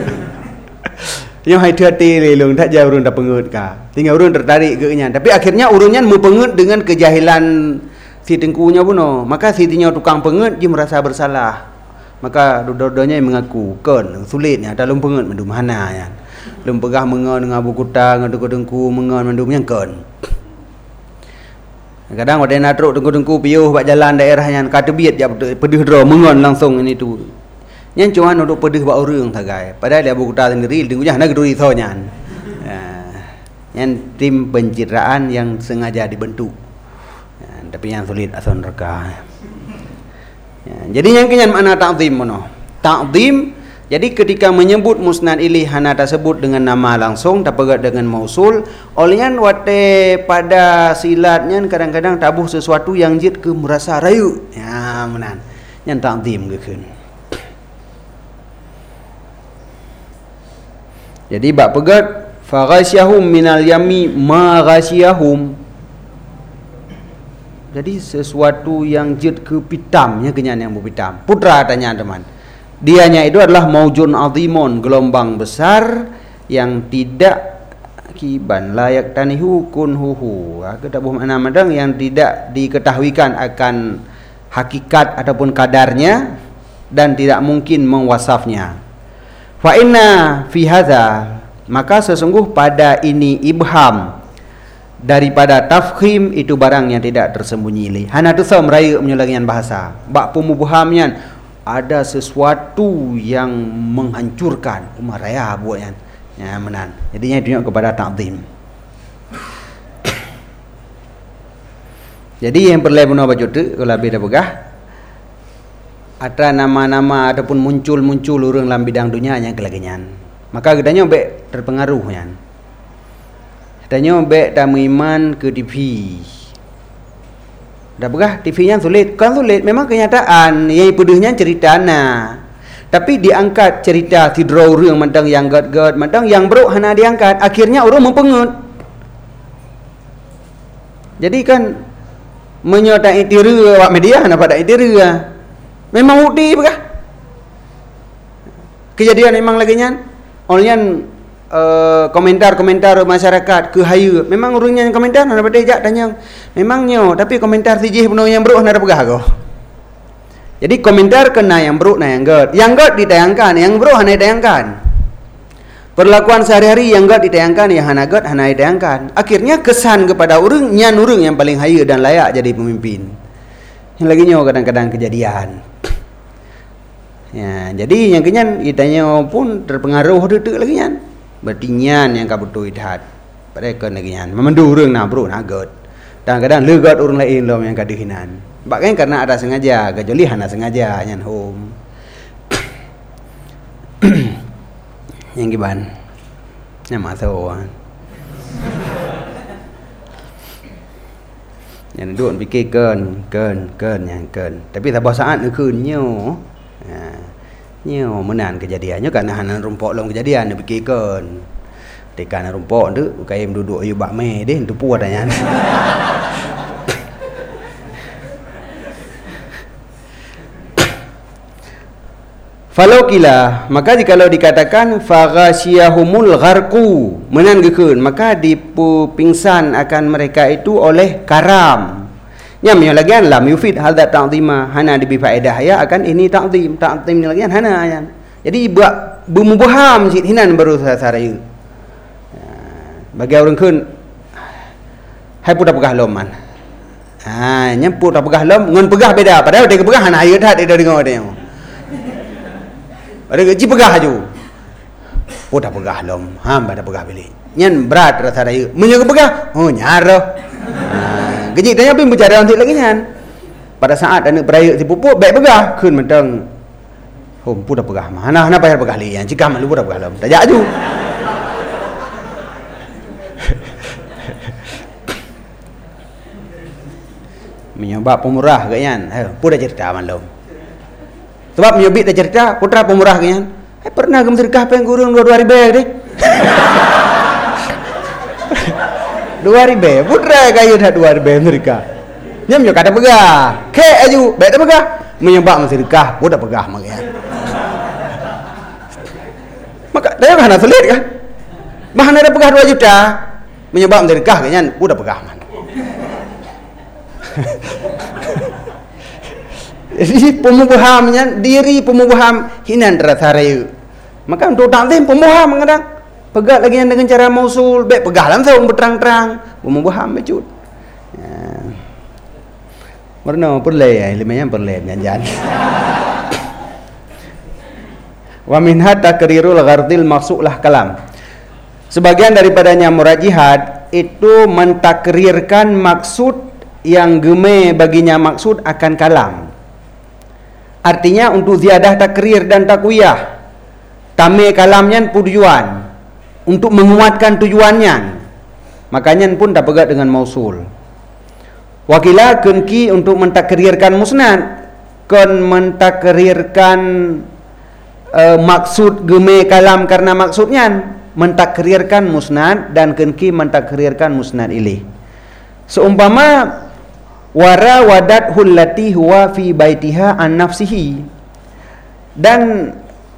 [SPEAKER 1] Yang hati-hati lelung tak jauh urun dah pengut ka. Tinggal urun tertarik ke nyan. Tapi akhirnya urunnya mu pengut dengan kejahilan si tengkunya puno. Maka si tinya tukang pengut dia merasa bersalah. Maka dua-duanya mengaku kan sulitnya dalam pengut mandum hana yan. Lum pegah mengon dengan Abu Kutang, dengku mengon mandu menyangkon. Kadang ada nak truk dengku piuh bak jalan daerah yang kata biat dia pedih draw mengon langsung ini tu. Yang cuma untuk pedih bak orang tagai. Padahal dia Abu Kutang sendiri dengu jah nak duri sonyan. Yang tim pencitraan yang sengaja dibentuk. Tapi yang sulit ason reka. Jadi yang kenyan makna ta'zim mono. Ta'zim, jadi ketika menyebut musnad ilih hana tersebut dengan nama langsung dapat dengan mausul, olehnya wate pada silatnya kadang-kadang tabuh sesuatu yang jid ke merasa rayu. Ya menan. Yang ta'zim gekeun. Jadi bab pegat faghasyahum minal yami ma ghasyahum. Jadi sesuatu yang jid ke pitam, yang kenyan yang berpitam. Putra tanya teman. Dianya itu adalah maujun azimun, gelombang besar yang tidak kiban layak tanihu kunhuhu. Kita buh makna madang yang tidak diketahuikan akan hakikat ataupun kadarnya dan tidak mungkin mewasafnya. Fa inna fi hadza, maka sesungguh pada ini ibham daripada tafkhim itu barang yang tidak tersembunyi. Hana tu sa meraya menyulangian bahasa. Bak pemubhamnya ada sesuatu yang menghancurkan umar raya buatnya. Ya menan. Jadinya tunjuk kepada ta'zim. Jadi yang perlu benar baca tu kalau beda pegah ada nama-nama ataupun muncul-muncul orang dalam bidang dunia yang kelaginyan. Maka katanya baik terpengaruh kan. Katanya baik tamu iman ke TV. Dah begah TV yang sulit. Kan sulit memang kenyataan yang pedihnya cerita nah. Tapi diangkat cerita tidro orang mentang yang gad-gad, mentang yang buruk hana diangkat, akhirnya orang mempengut. Jadi kan menyertai tira awak media hana pada tira. Memang bukti begah. Kejadian memang lagi nyan. Olehnya komentar-komentar masyarakat ke haya memang urangnya yang komentar nak dapat ejak tanya memangnya tapi komentar sijih penuh yang buruk nak pegah ko. Jadi komentar kena yang buruk na yang god ditayangkan, yang buruk hana ditayangkan. Perlakuan sehari-hari yang god ditayangkan, yang hana god hana ditayangkan. Akhirnya kesan kepada urang nyan urang yang paling haya dan layak jadi pemimpin. Yang lagi nyo kadang-kadang kejadian. Ya, jadi yang kenyan itanya pun terpengaruh detik lagi nyan. Berarti nyan yang kabutu idhat. Pada kan lagi nyan. Memandu urang na bro na god. Kadang-kadang legat orang lain lom yang kadehinan. Bahkan karena ada sengaja, kecuali hana sengaja nyan home. Yang giban. Yang masuk. Yang duduk fikir ken yang ken. Tapi tak saat nak kenyo. Nyo menan kejadiannya karena hana rumpok long kejadian dia fikirkan. Tekan rumpok tu kaim duduk ayu bak me deh tu puas tanya. Falau kila, maka jikalau dikatakan faghasyahumul gharqu, menan gekeun, maka dipingsan akan mereka itu oleh karam. Yang menyalagian lam yufid hadza ta'zima, hana dibi faedah ya akan ini ta'zim ni lagian hana ayan. Jadi buat bumubaham sit hinan baru saraya. Bagi orang keun hai pudah pegah loman. Nyam pudah pegah lom ngon pegah beda, padahal dia pegah hana ayo dah dia dengar dia. Ada gaji pegah aju. Pudah pegah lom, pada pegah bilik. Nyan berat rasa raya. Menyaga pegah, oh nyaro. Gaji tanya pun bercara nanti lagi nyan. Pada saat anak beraya si pupuk baik pegah keun mentang. Oh pudah pegah mah. Hana payah pegah li. Yang jika malu pudah pegah lom. Tak aju. Menyebab pemurah ke nyan. Pudah cerita malam. Sebab menyebik tak cerita putra pemurah ke nyan. Pernah ke sedekah peng gurung 2 ribu deh. 2 ribu putra kayu dah 2 ribu mereka. Nyam yo kata pegah. Ke aju baik tak pegah. Menyebab sedekah pudah pegah maknya. Maka dia kan sulit kan. Mahana ada pegah 2 juta. Menyebab sedekah ke nyan pudah pegah man. Jadi pemubahamnya diri pemubaham hinan terasa raya. Maka untuk taklim pemubaham kadang pegat lagi dengan cara mausul, baik pegahlah tahu berterang-terang, membuaham becut. Warna perleh, ilmunya perleh jangan. Wa minha takrirul ghardil maksudlah kalam. Sebagian daripadanya murajihat itu mentakrirkan maksud yang geme baginya maksud akan kalam. Artinya untuk ziyadah takrir dan takwiyah, tamai kalamnya tujuan untuk menguatkan tujuannya, makanya pun tak pegat dengan mausul. Wakilah kenki untuk mentakrirkan musnad, kon mentakrirkan maksud geme kalam karena maksudnya, mentakrirkan musnad dan kenki mentakrirkan musnad ilih. Seumpama wara wadat hullati huwa fi baitiha an nafsihi, dan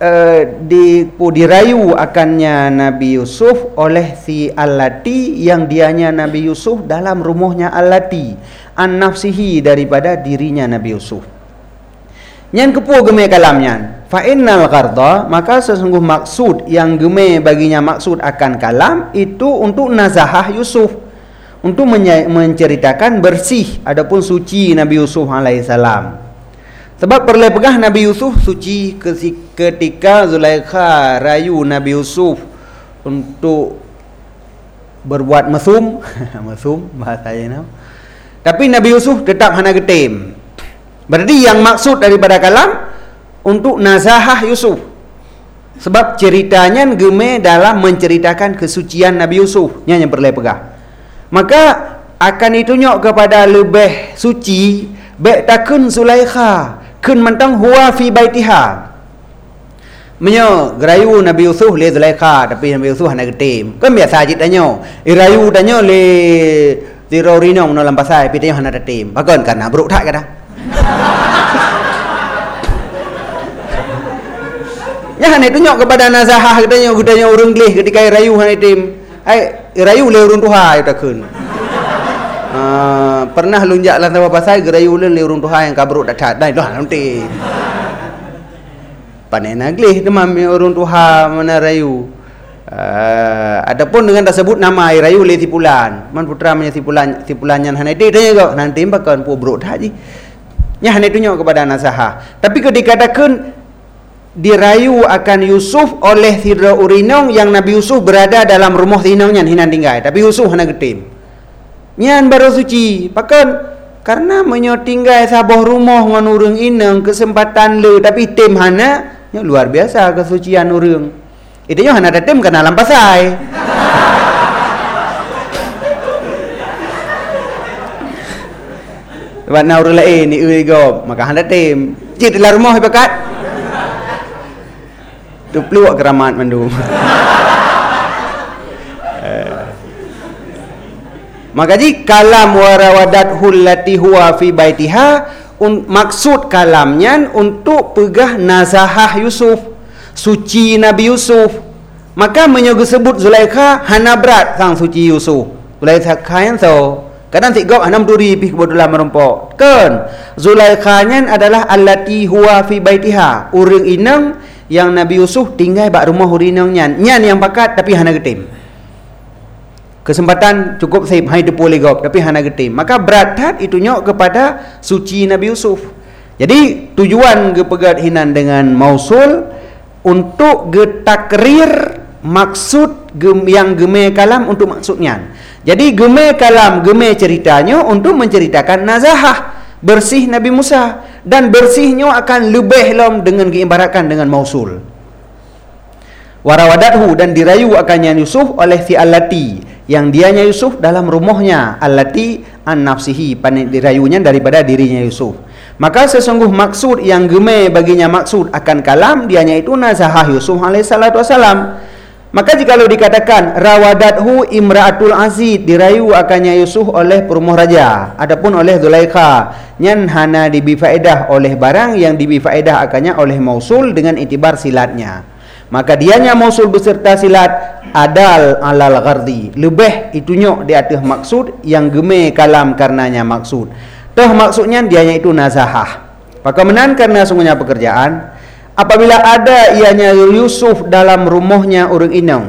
[SPEAKER 1] dirayu akannya Nabi Yusuf oleh si allati yang dianya Nabi Yusuf dalam rumahnya allati an nafsihi daripada dirinya Nabi Yusuf. Nyan kepu geme kalamnya fa innal gharda, maka sesungguh maksud yang geme baginya maksud akan kalam itu untuk nazahah Yusuf, untuk menceritakan bersih adapun suci Nabi Yusuf alaihissalam. Sebab perlu pegah Nabi Yusuf suci ketika Zulaikha rayu Nabi Yusuf untuk berbuat mesum mesum bahasanya. Tapi Nabi Yusuf tetap hana getim. Berarti yang maksud daripada kalam untuk nazahah Yusuf. Sebab ceritanya geme dalam menceritakan kesucian Nabi Yusuf, yang perlu pegah. Maka akan ditunjuk kepada lebih suci baik takun Zulaikha kun mentang huwa fi baitiha. Menyo gerayu Nabi Yusuf le Zulaikha, tapi Nabi Yusuf hana getim. Kan biasa ajit danyo. Irayu danyo le tirorinong no lampasai pitanyo hana getim. Bakon karena bruk tak kada. Ya hana tunjuk kepada nazahah katanya urang glih ketika irayu hana getim. Ai irayu le urang tuha takun. Pernah lunjak lantai pasai gerayu len le urang tuha yang kabruk dak dai doh nanti. Panena glih demam urang tuha mana rayu. Adapun dengan tersebut nama rayu le tipulan. Man putra punya tipulannya hana de tanya kau nanti bakal pu bruk dah ji. Nya hana tunjuk kepada nasaha. Tapi ketika dikatakan dirayu akan Yusuf oleh Sidra Urinong yang Nabi Yusuf berada dalam rumah Tinongnya hinan tinggal, tapi Yusuf hana getim. Nyan baru suci pakan karena menyotinggai sabah rumah ngan urang inang kesempatan le, tapi tim hana nya luar biasa kesucian urang. Itu nya hana tim kana lampasai. Sebab na urang lain ni euy gop maka hana tim. Cit dalam rumah bakat. Tu pluak keramat mandu. Maka ji kalam warawadat hullati huwa fi baitiha, maksud kalamnya untuk pegah nazahah Yusuf, suci Nabi Yusuf. Maka menyebut Zulaikha hana berat sang suci Yusuf. Zulaikha yang so kadang tiga anam duri pi kebetulan merompok. Kan Zulaikha-nya adalah allati huwa fi baitiha, urang inang yang Nabi Yusuf tinggal bak rumah urinangnya. Nyan yang bakat tapi hana getim. Kesempatan cukup sahib hai depo legop tapi hana getim. Maka beratat itu nyok kepada suci Nabi Yusuf. Jadi tujuan gepegat hinan dengan mausul untuk getakrir maksud yang geme kalam untuk maksudnya. Jadi geme kalam, geme ceritanya untuk menceritakan nazahah bersih Nabi Musa, dan bersihnya akan lebih lom dengan diibaratkan dengan mausul. Warawadathu, dan dirayu akannya Yusuf oleh si allati yang dianya Yusuf dalam rumahnya, allati an nafsihi, dirayunya daripada dirinya Yusuf. Maka sesungguh maksud yang geme baginya maksud akan kalam dianya itu nazahah Yusuf alaihissalatu wassalam. Maka jikalau dikatakan rawadathu imraatul aziz, dirayu akannya Yusuf oleh perumuh raja, adapun oleh Zulaikha nyan hana dibifaedah oleh barang yang dibifaedah akannya oleh mausul dengan itibar silatnya. Maka dianya mausul beserta silat adal alal ghardi, lebih itunya di atas maksud yang geme kalam karenanya maksud. Toh maksudnya dianya itu nazahah. Maka menan karena sungguhnya pekerjaan apabila ada ianya Yusuf dalam rumahnya urang inang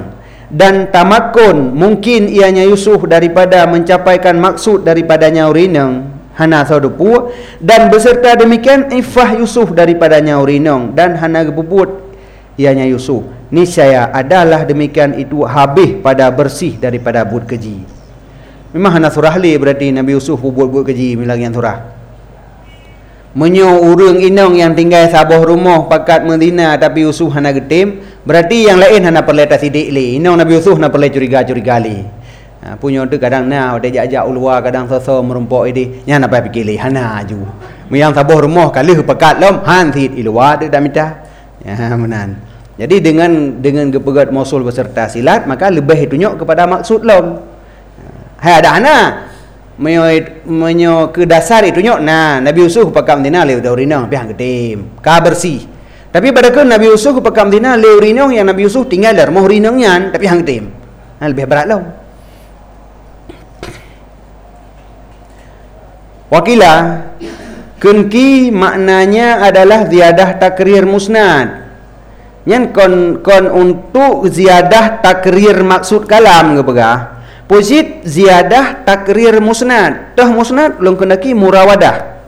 [SPEAKER 1] dan tamakun mungkin ianya Yusuf daripada mencapaikan maksud daripadanya urinong hana saudupu, dan beserta demikian ifah Yusuf daripadanya urinong dan hana gebubut ianya Yusuf, niscaya adalah demikian itu habis pada bersih daripada buat keji. Memang hana surah li berarti Nabi Yusuf buat keji milang yang surah. Menyo urang inong yang tinggal sabah rumah pakat Medina tapi Yusuf hana getim, berarti yang lain hana perle tasidik li. Inong Nabi Yusuf hana perle curiga-curiga li. Punya tu kadang nah dia ajak ulua kadang soso merumpok ini nya nak fikir li hana ju. Yang sabah rumah kali pakat lom han tit ilwa tu dah minta. Ya menan. Jadi dengan gepegat mausul beserta silat maka lebih tunjuk kepada maksud lom. Hai ada hana menyo ke dasar itu nyok nah Nabi Yusuf pakam dina leu urinong piang gedim ka bersih, tapi pada ke Nabi Yusuf pakam dina leu urinong yang Nabi Yusuf tinggal dar moh urinong nyan tapi hang gedim lebih berat lah. Wakila kunki maknanya adalah ziyadah takrir musnad nyan kon untuk ziyadah takrir maksud kalam gepegah posit ziyadah takrir musnad. Tah musnad belum kendaki murawadah.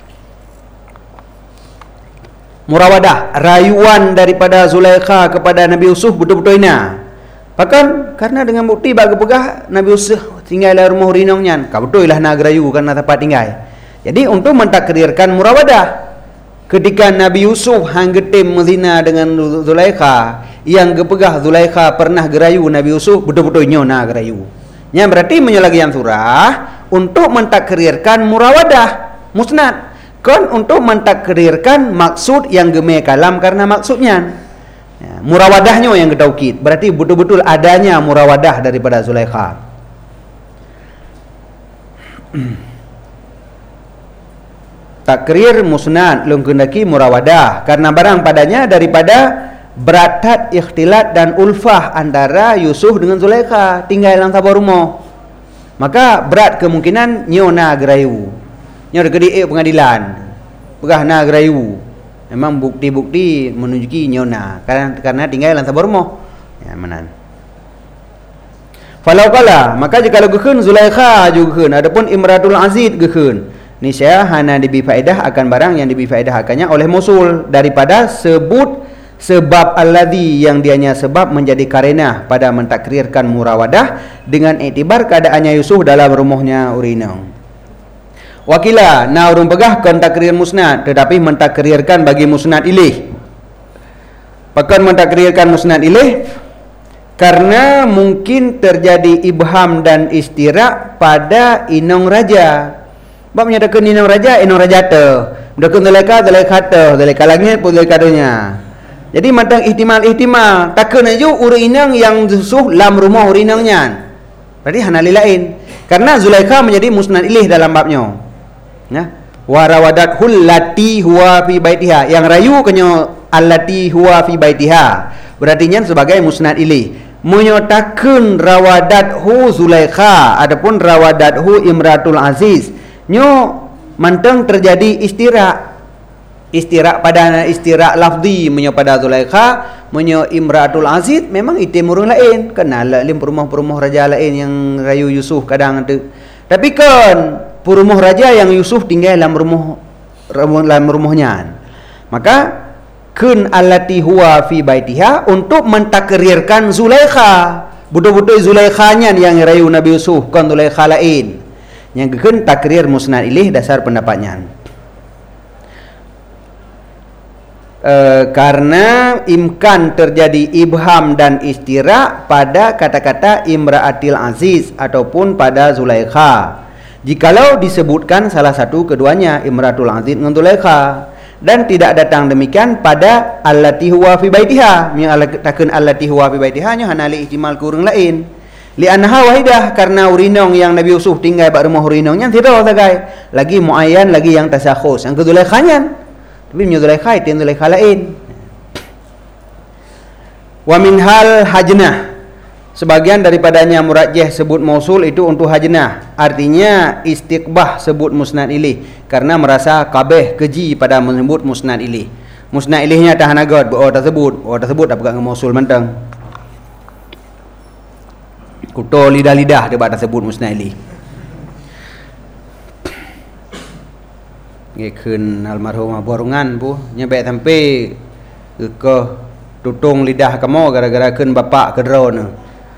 [SPEAKER 1] Murawadah rayuan daripada Zulaikha kepada Nabi Yusuf betul-betul ina. Bahkan karena dengan bukti bagi pegah Nabi Yusuf tinggal dalam rumah rinongnya. Ka betul lah nak rayu karena tempat tinggal. Jadi untuk mentakrirkan murawadah ketika Nabi Yusuf hang getim mezina dengan Zulaikha, yang gepegah Zulaikha pernah gerayu Nabi Yusuf betul-betul nyona gerayu. Yang berarti menyelagian surah untuk mentakrirkan murawadah musnad, kon untuk mentakrirkan maksud yang geme kalam karena maksudnya ya, murawadahnya yang ketaukid, berarti betul-betul adanya murawadah daripada Zulaikha. Takrir musnad lungkundaki murawadah karena barang padanya daripada beratat ikhtilat dan ulfah antara Yusuf dengan Zulaikha tinggal dalam sabah rumah, maka berat kemungkinan nyona gerayu nyor gede pengadilan pegah na gerayu, memang bukti-bukti menunjuki nyona karena tinggal dalam sabah rumah ya menan. Falau kala maka jika gekeun Zulaikha juga gekeun adapun Imratul Aziz gekeun, niscaya hana dibi faedah akan barang yang dibi faedah akannya oleh mausul daripada sebut sebab alladhi yang dianya sebab menjadi karena pada mentakrirkan murawadah dengan iktibar keadaannya Yusuf dalam rumahnya urinong. Wakila na urung pegah kon takrir musnad tetapi mentakrirkan bagi musnad ilih. Pakan mentakrirkan musnad ilih karena mungkin terjadi ibham dan istirak pada inong raja. Bab menyatakan inong raja te. Mendakun Zulaikha te, Zulaikha langit pun Zulaikha dunia. Jadi matang ihtimal takkan aja urinang yang Yusuf dalam rumah urinangnya. Berarti hana lain. Karena Zulaikha menjadi musnad ilih dalam babnya. Ya. Warawadat lati huwa fi baitiha. Yang rayu kenyo allati huwa fi baitiha. Berarti nya sebagai musnad ilih. Menyotakeun rawadathu Zulaikha adapun rawadathu Imratul Aziz. Nyo mantang terjadi istirak pada istirak lafzi menyo pada Zulaikha menyo Imratul Aziz memang itim urang lain kenal lim perumah raja lain yang rayu Yusuf kadang tu, tapi kan perumah raja yang Yusuf tinggal dalam rumahnya, maka kun allati huwa fi baitiha untuk mentakrirkan Zulaikha betul-betul Zulaikhanya yang rayu Nabi Yusuf kan Zulaikha lain yang kun takrir musnad ilih dasar pendapatnya. Karena imkan terjadi ibham dan istirak pada kata-kata Imraatil Aziz ataupun pada Zulaikha jikalau disebutkan salah satu keduanya Imratul Aziz dengan Zulaikha, dan tidak datang demikian pada allati huwa fi baitiha takun allati huwa fi baitiha nya hana li ihtimal kurang lain li anha wahidah karena urinong yang Nabi Yusuf tinggal pada rumah urinongnya tidak sagai lagi muayyan lagi yang tasakhus yang ke Zulaikhanya. Tapi menyo Zulaikha itu Zulaikha lain. Wa min hal hajnah, sebagian daripadanya murajjah sebut mausul itu untuk hajnah, artinya istiqbah sebut musnad ilih karena merasa kabeh keji pada menyebut musnad ilih. Musnad ilihnya tahan agad tersebut apakah mausul mentang. Kuto lidah-lidah dia bak tersebut musnad ilih. Ngekun almarhum Borungan pu nyebek sampai ke tutung lidah kamu gara-gara keun bapak ke drone.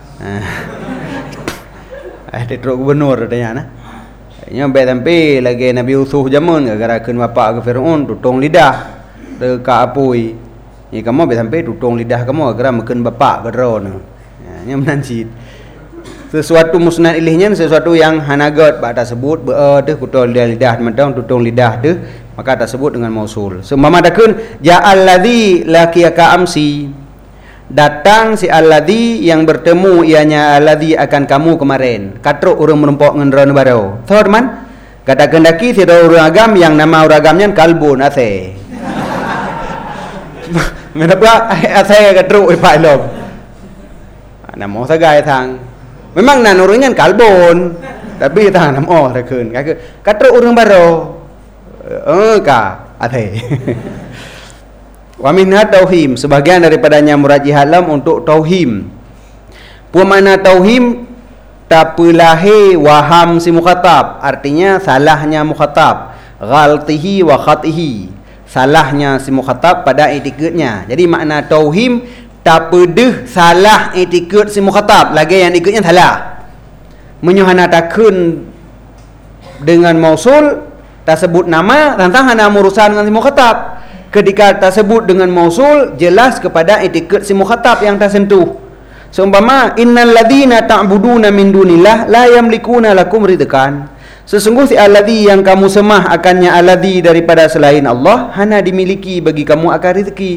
[SPEAKER 1] Dia teruk gubernur katanya nah. Nyebek sampai lagi Nabi Yusuf zaman gara-gara keun bapak ke Firaun tutung lidah dekat apui. Ni kamu be sampai tutung lidah kamu gara-gara keun bapak ke drone. Nya menancit. Sesuatu musnad ilihnya sesuatu yang hanagat bak tersebut teh kuto lidah mentang tutung lidah teh maka tersebut dengan mausul. Seumpama dakeun ja'al ladzi laqiyaka amsi, datang si alladzi yang bertemu ianya alladzi akan kamu kemarin. Katruk urang menumpuk ngan ron barau. Thor man katakeun daki si urang agam yang nama urang agamnya kalbun ase. Menapa ase katruk Pak Ilom. Nama sagai thang memang nan urangnya kalbon tapi tah nama dakeun katruk urang barau ka ate. Wa minha tauhim, sebagian daripadanya murajihat lam untuk tauhim. Pemana tauhim tapulahi waham si mukhatab, artinya salahnya mukhatab, ghaltihi wa khatihi, salahnya si mukhatab pada etiketnya. Jadi makna tauhim tapedeh salah etiket si mukhatab, lagi yang ikutnya salah. Menyuhanatakeun dengan mausul tersebut nama tentang hana urusan dengan si mukhatab. Ketika tersebut dengan mausul jelas kepada etiket si mukhatab yang tersentuh. Seumpama innal ladzina ta'buduna min dunillah la yamlikuna lakum rizqan. Sesungguh si alladzi yang kamu sembah akannya alladzi daripada selain Allah hana dimiliki bagi kamu akan rezeki.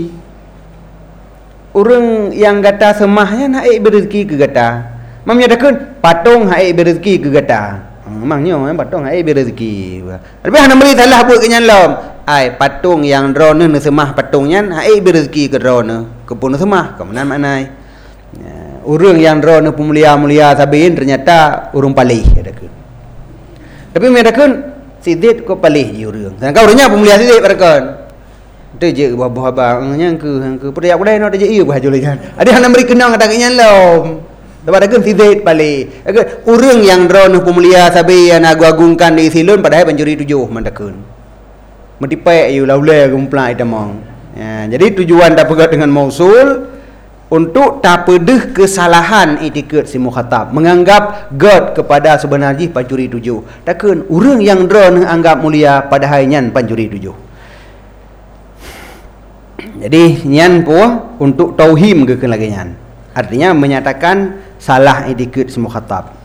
[SPEAKER 1] Orang yang gata semahnya naik berezeki ke gata. Mamnya dakun patung naik berezeki ke gata. Memangnya patung naik berezeki. Tapi hana beri salah buat kenyan lom. Ai patung yang drone ne semah patungnya naik berezeki ke drone. Kepun semah kemenan maknai. Orang yang drone mulia-mulia sabin ternyata urang palih dakun. Tapi mamnya dakun sidit ko palih je urang. Sedangkan urangnya pemulia sidit barakon. Dia je buah-buah abangnya ke periak budai no dia je bah julian. Ada hang beri kenang kata kenyan lom. Dapat dakeun sidit balik. Urang yang drone pemulia sabi yang agung-agungkan di silun padahal pencuri tujuh mandakeun. Mentipek you laulai gumplai tamang. Ya, jadi tujuan tak pegat dengan mausul untuk tak pedeh kesalahan etiket si mukhatab, menganggap God kepada sebenarnya pencuri tujuh. Dakeun urang yang drone anggap mulia padahal nyan pencuri tujuh. Jadi nyan puah untuk tauhim ke lagi nyan. Artinya menyatakan salah etiket si mukhatab.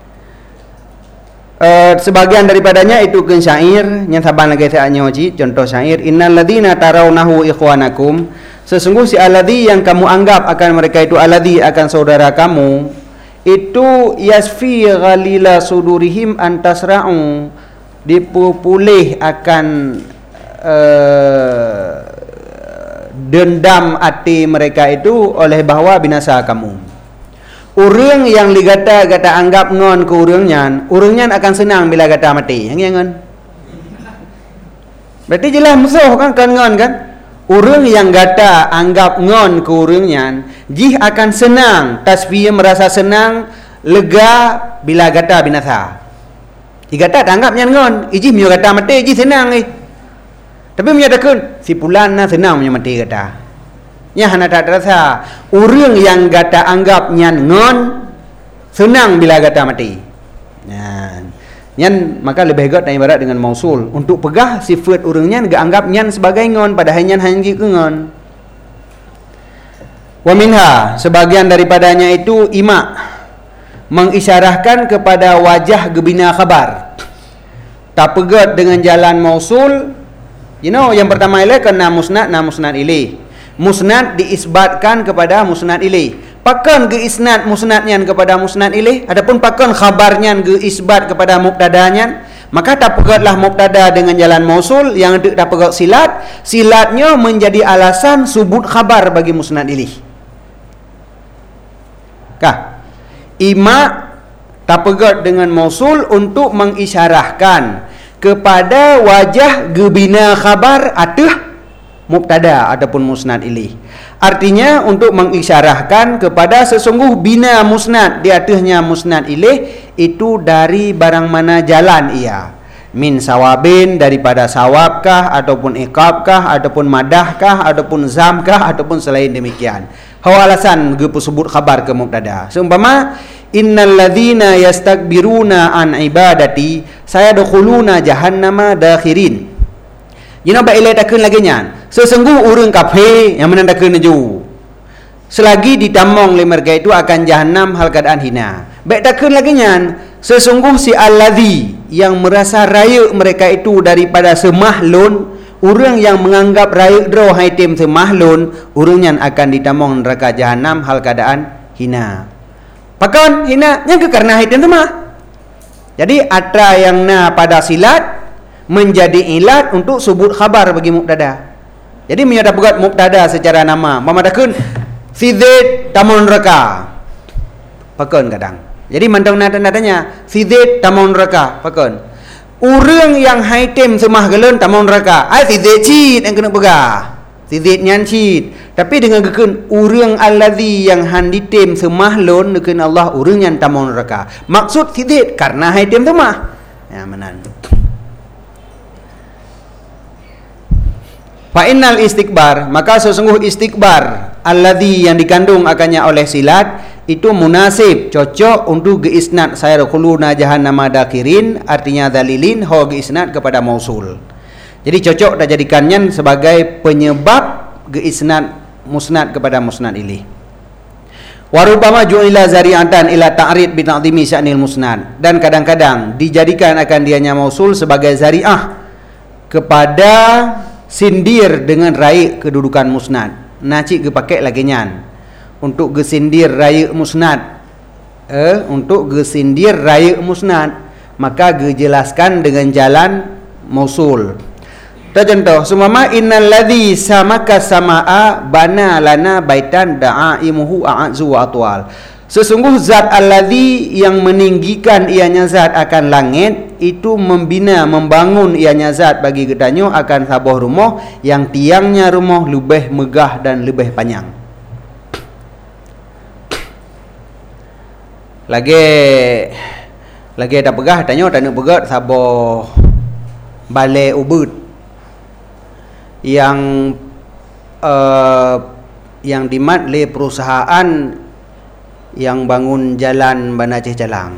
[SPEAKER 1] Sebagian daripadanya itu ke syair yang saban lagi saya nyoji contoh syair innal ladzina tarawnahu ikhwanakum, sesungguh si alladzi yang kamu anggap akan mereka itu alladzi akan saudara kamu itu yasfi ghalila sudurihim antasra'u, dipulih akan dendam hati mereka itu oleh bahawa binasa kamu. Urang yang digata anggap ngon ke urangnya akan senang bila gata mati. Yang ngon. Berarti jelas musuh kan ngon kan? Urang yang gata anggap ngon ke urangnya, jih akan senang, tasbih merasa senang, lega bila gata binasa. Digata anggap ngon, iji mio gata mati, iji senang Tapi menyatakan si pulan na senang punya mati kata. Nya hana tak terasa urang yang gata anggap nyan ngon senang bila gata mati. Nyan maka lebih hebat dan ibarat dengan mausul untuk pegah sifat urang nyan gak anggap nyan sebagai ngon padahal nyan hanya ke ngon. Wa minha, sebagian daripadanya itu ima, mengisyarahkan kepada wajah gebina khabar. Tak pegat dengan jalan mausul. Yang pertama ilaih kena musnad ilaih. Musnad diisbatkan kepada musnad ilaih. Pakan ke isnad musnadnya kepada musnad ilaih. Adapun pakan khabarnya ke isbat kepada mubtadanya. Maka tak pegatlah mubtada dengan jalan mausul. Yang tak pegat silat. Silatnya menjadi alasan subut khabar bagi musnad ilaih. Kah? Ima tak pegat dengan mausul untuk mengisyarahkan kepada wajah gebina khabar atuh mubtada ataupun musnad ilaih. Artinya untuk mengisyarahkan kepada sesungguh bina musnad di atasnya musnad ilaih itu dari barang mana jalan ia. Min sawabin, daripada sawabkah ataupun iqabkah ataupun madahkah ataupun zamkah ataupun selain demikian. Hawalasan sebut khabar ke mubtada. Seumpama innal ladzina yastakbiruna an ibadati sayadkhuluna jahannama dakhirin. Jina ba ilai takun lagi nyan. Sesungguh urang kafir yang menandakan neju. Selagi ditamong le mereka itu akan jahanam hal keadaan hina. Baik takun lagi nyan. Sesungguh si alladzi yang merasa raya mereka itu daripada semahlun, orang yang menganggap raya draw haitim semahlun, orang yang akan ditamong neraka jahanam hal keadaan hina. Pakon hina yang ke karena haitim semah. Jadi atra yang na pada silat menjadi ilat untuk sebut khabar bagi mubtada. Jadi menyadap buat mubtada secara nama. Memadakun si zaid tamon neraka. Pakon kadang. Jadi mantang nadanya si zaid tamon neraka. Pakon. Orang yang haitim semah gelen tamon neraka. Ai si zaid cit yang kena pegah. Si zaid nyan cit. Tapi dengan gekun orang allazi yang handitim semah lon dengan Allah orang yang tamon neraka. Maksud si zaid karena haitim semah. Ya menan. Fa'innal istikbar, maka sesungguh istikbar alladhi yang dikandung akannya oleh silat itu munasib, cocok untuk geisnad sayadkhuluna jahannama dakirin, artinya dalilin ho geisnad kepada mausul. Jadi cocok dah jadikannya sebagai penyebab geisnad musnad kepada musnad ilaih. Warubama ju'ila zari'atan ila ta'rid bi ta'dhimi sya'nil musnad, dan kadang-kadang dijadikan akan dianya mausul sebagai zari'ah kepada sindir dengan raik kedudukan musnad. Nacik ke pakai lagi nyan untuk gesindir raik musnad. Untuk gesindir raik musnad, maka gejelaskan dengan jalan mausul. Contoh sumama innal ladzi samaka samaa bana lana baitan da'imuhu a'zu wa atwal. Sesungguh zat alladzi yang meninggikan ianya zat akan langit itu membina, membangun ianya zat bagi gedanyo akan sabuh rumah yang tiangnya rumah lebih megah dan lebih panjang. Lagi ada pegah tanyo tanyo pegat sabuh balai ubud yang dimat le perusahaan yang bangun jalan Banda Aceh Calang.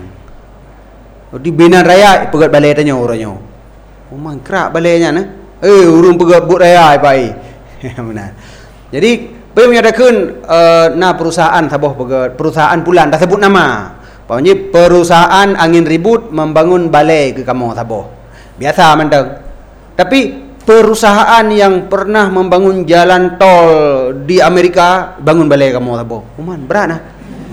[SPEAKER 1] Di Bina Raya pegat balai tanya orangnya. Oh mangkrak balainya nah. Urung pegat but raya pai. Benar. Jadi pai menyatakan na perusahaan sabuh pegat perusahaan pulan dah sebut nama. Pokoknya perusahaan angin ribut membangun balai ke kamu sabuh. Biasa mantang. Tapi perusahaan yang pernah membangun jalan tol di Amerika bangun balai kamu sabuh. Uman berat nah.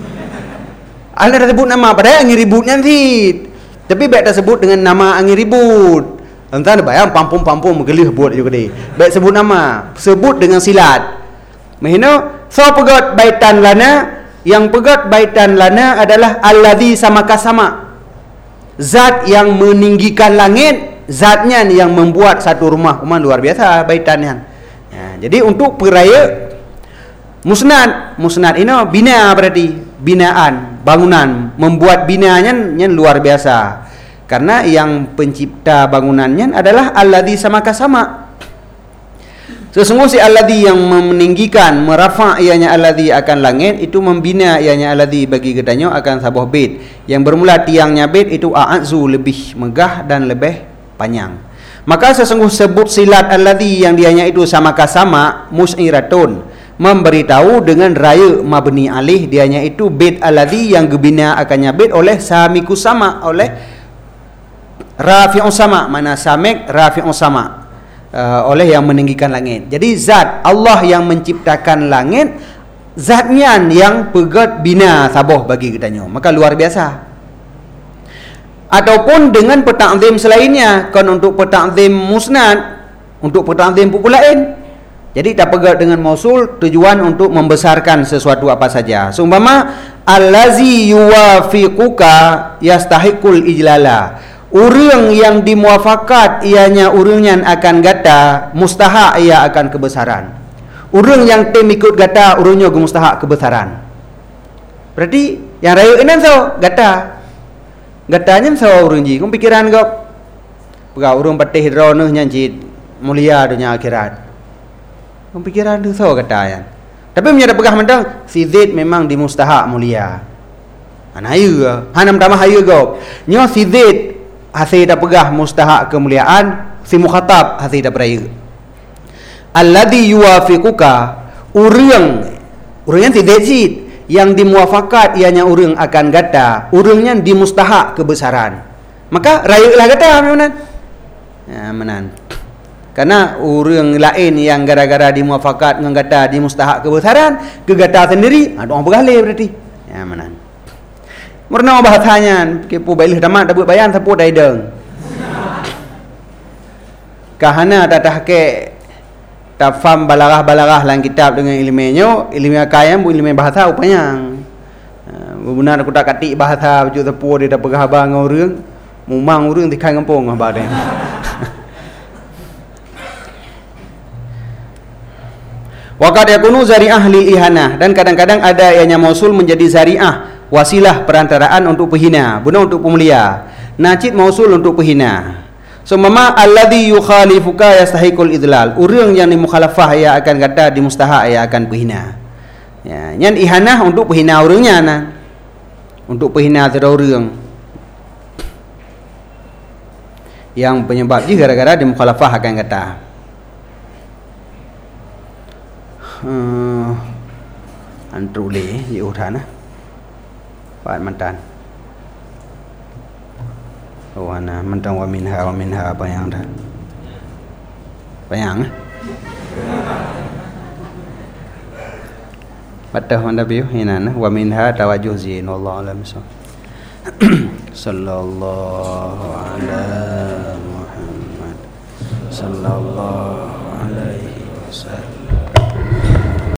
[SPEAKER 1] Ada sebut nama padahal angin ributnya sih. Tapi baik tak sebut dengan nama angin ribut. Entah ada bayang pampung menggelih buat juga deh. Baik sebut nama, sebut dengan silat. Mahino so pegat baitan lana, yang pegat baitan lana adalah alladzi samaka sama. Zat yang meninggikan langit, zatnya yang membuat satu rumah. Luar biasa baitannya. Ya, jadi untuk peraya musnad ini bina berarti binaan, bangunan, membuat binaannya yang luar biasa. Karena yang pencipta bangunannya adalah alladzi samaka sama. Sesungguh si alladzi yang meninggikan, merafa' ianya alladzi akan langit itu membina ianya alladzi bagi gedanyo akan sabuh bait. Yang bermula tiangnya bait itu a'zu lebih megah dan lebih panjang. Maka sesungguh sebut silat alladzi yang dianya itu samaka sama mus'iratun, memberitahu dengan raya mabni alih dianya itu bait alladzi yang gebina akannya bait oleh samiku sama, oleh rafi'un sama, mana samik rafi'un sama, oleh yang meninggikan langit. Jadi zat Allah yang menciptakan langit, zatnya yang pegat bina sabuh bagi gedanyo, maka luar biasa. Ataupun dengan petakzim selainnya, kan untuk petakzim musnad, untuk petakzim pupul lain. Jadi tak pegat dengan mausul, tujuan untuk membesarkan sesuatu apa saja. Seumpama allazi yuwafiquka yastahiqul ijlala. Urang yang dimuafakat ianya urangnya akan gata, mustahak ia akan kebesaran. Urang yang tem ikut gata, urangnya mustahak kebesaran. Berarti yang rayu ini so gata. Gatanya so urang ji. Kau pikiran kau pegau urang patih rono nyanji mulia dunia akhirat. Kau pikiran tu so gatanya. Tapi menyada pegah mentang si Zaid memang dimustahak mulia. Anayu hanam tamah hayu kau. Nyo si Zaid hasil dah pegah mustahak kemuliaan, si mukhatab hasil dah beraya. Alladhi yuwafiquka, urang yang si Zaid yang dimuafakat ianya urang akan gata, urangnya dimustahak kebesaran. Maka rayalah gata menan. Ya menan. Karena urang lain yang gara-gara dimuafakat dengan gata dimustahak kebesaran, ke gata sendiri, ada orang bergalih berarti. Ya menan. Murna bahasanya kepo bailih damat dapat bayan sapu dai deng. Kahana tatah ke tafam balarah-balarah lang kitab dengan ilmunya, ilmu kaya bu ilmu bahasa upanya. Benar aku tak katik bahasa baju sapu dia dah pegah bang urang, mumang urang tikai kampung apa dia. Waqad yakunu zari'ah lil ihanah, dan kadang-kadang ada ianya mausul menjadi zari'ah, wasilah perantaraan untuk penghina, bukan untuk pemulia. Najid mausul untuk penghina. So mama alladhi yukhalifuka yastahiqul idlal. Urang yang dimukhalafah ia akan kata dimustahak ia akan penghina. Ya, nyan ihanah untuk penghina urangnya nah. Untuk penghina tera urang. Yang penyebab ji gara-gara dimukhalafah akan kata. Antrule di urana. Pak mantan. Oh ana mentang wa minha apa yang dah. Bayang. Batah manda biu hinana wa minha tawajuh zin wallahu alam. Sallallahu ala Muhammad sallallahu alaihi wasallam.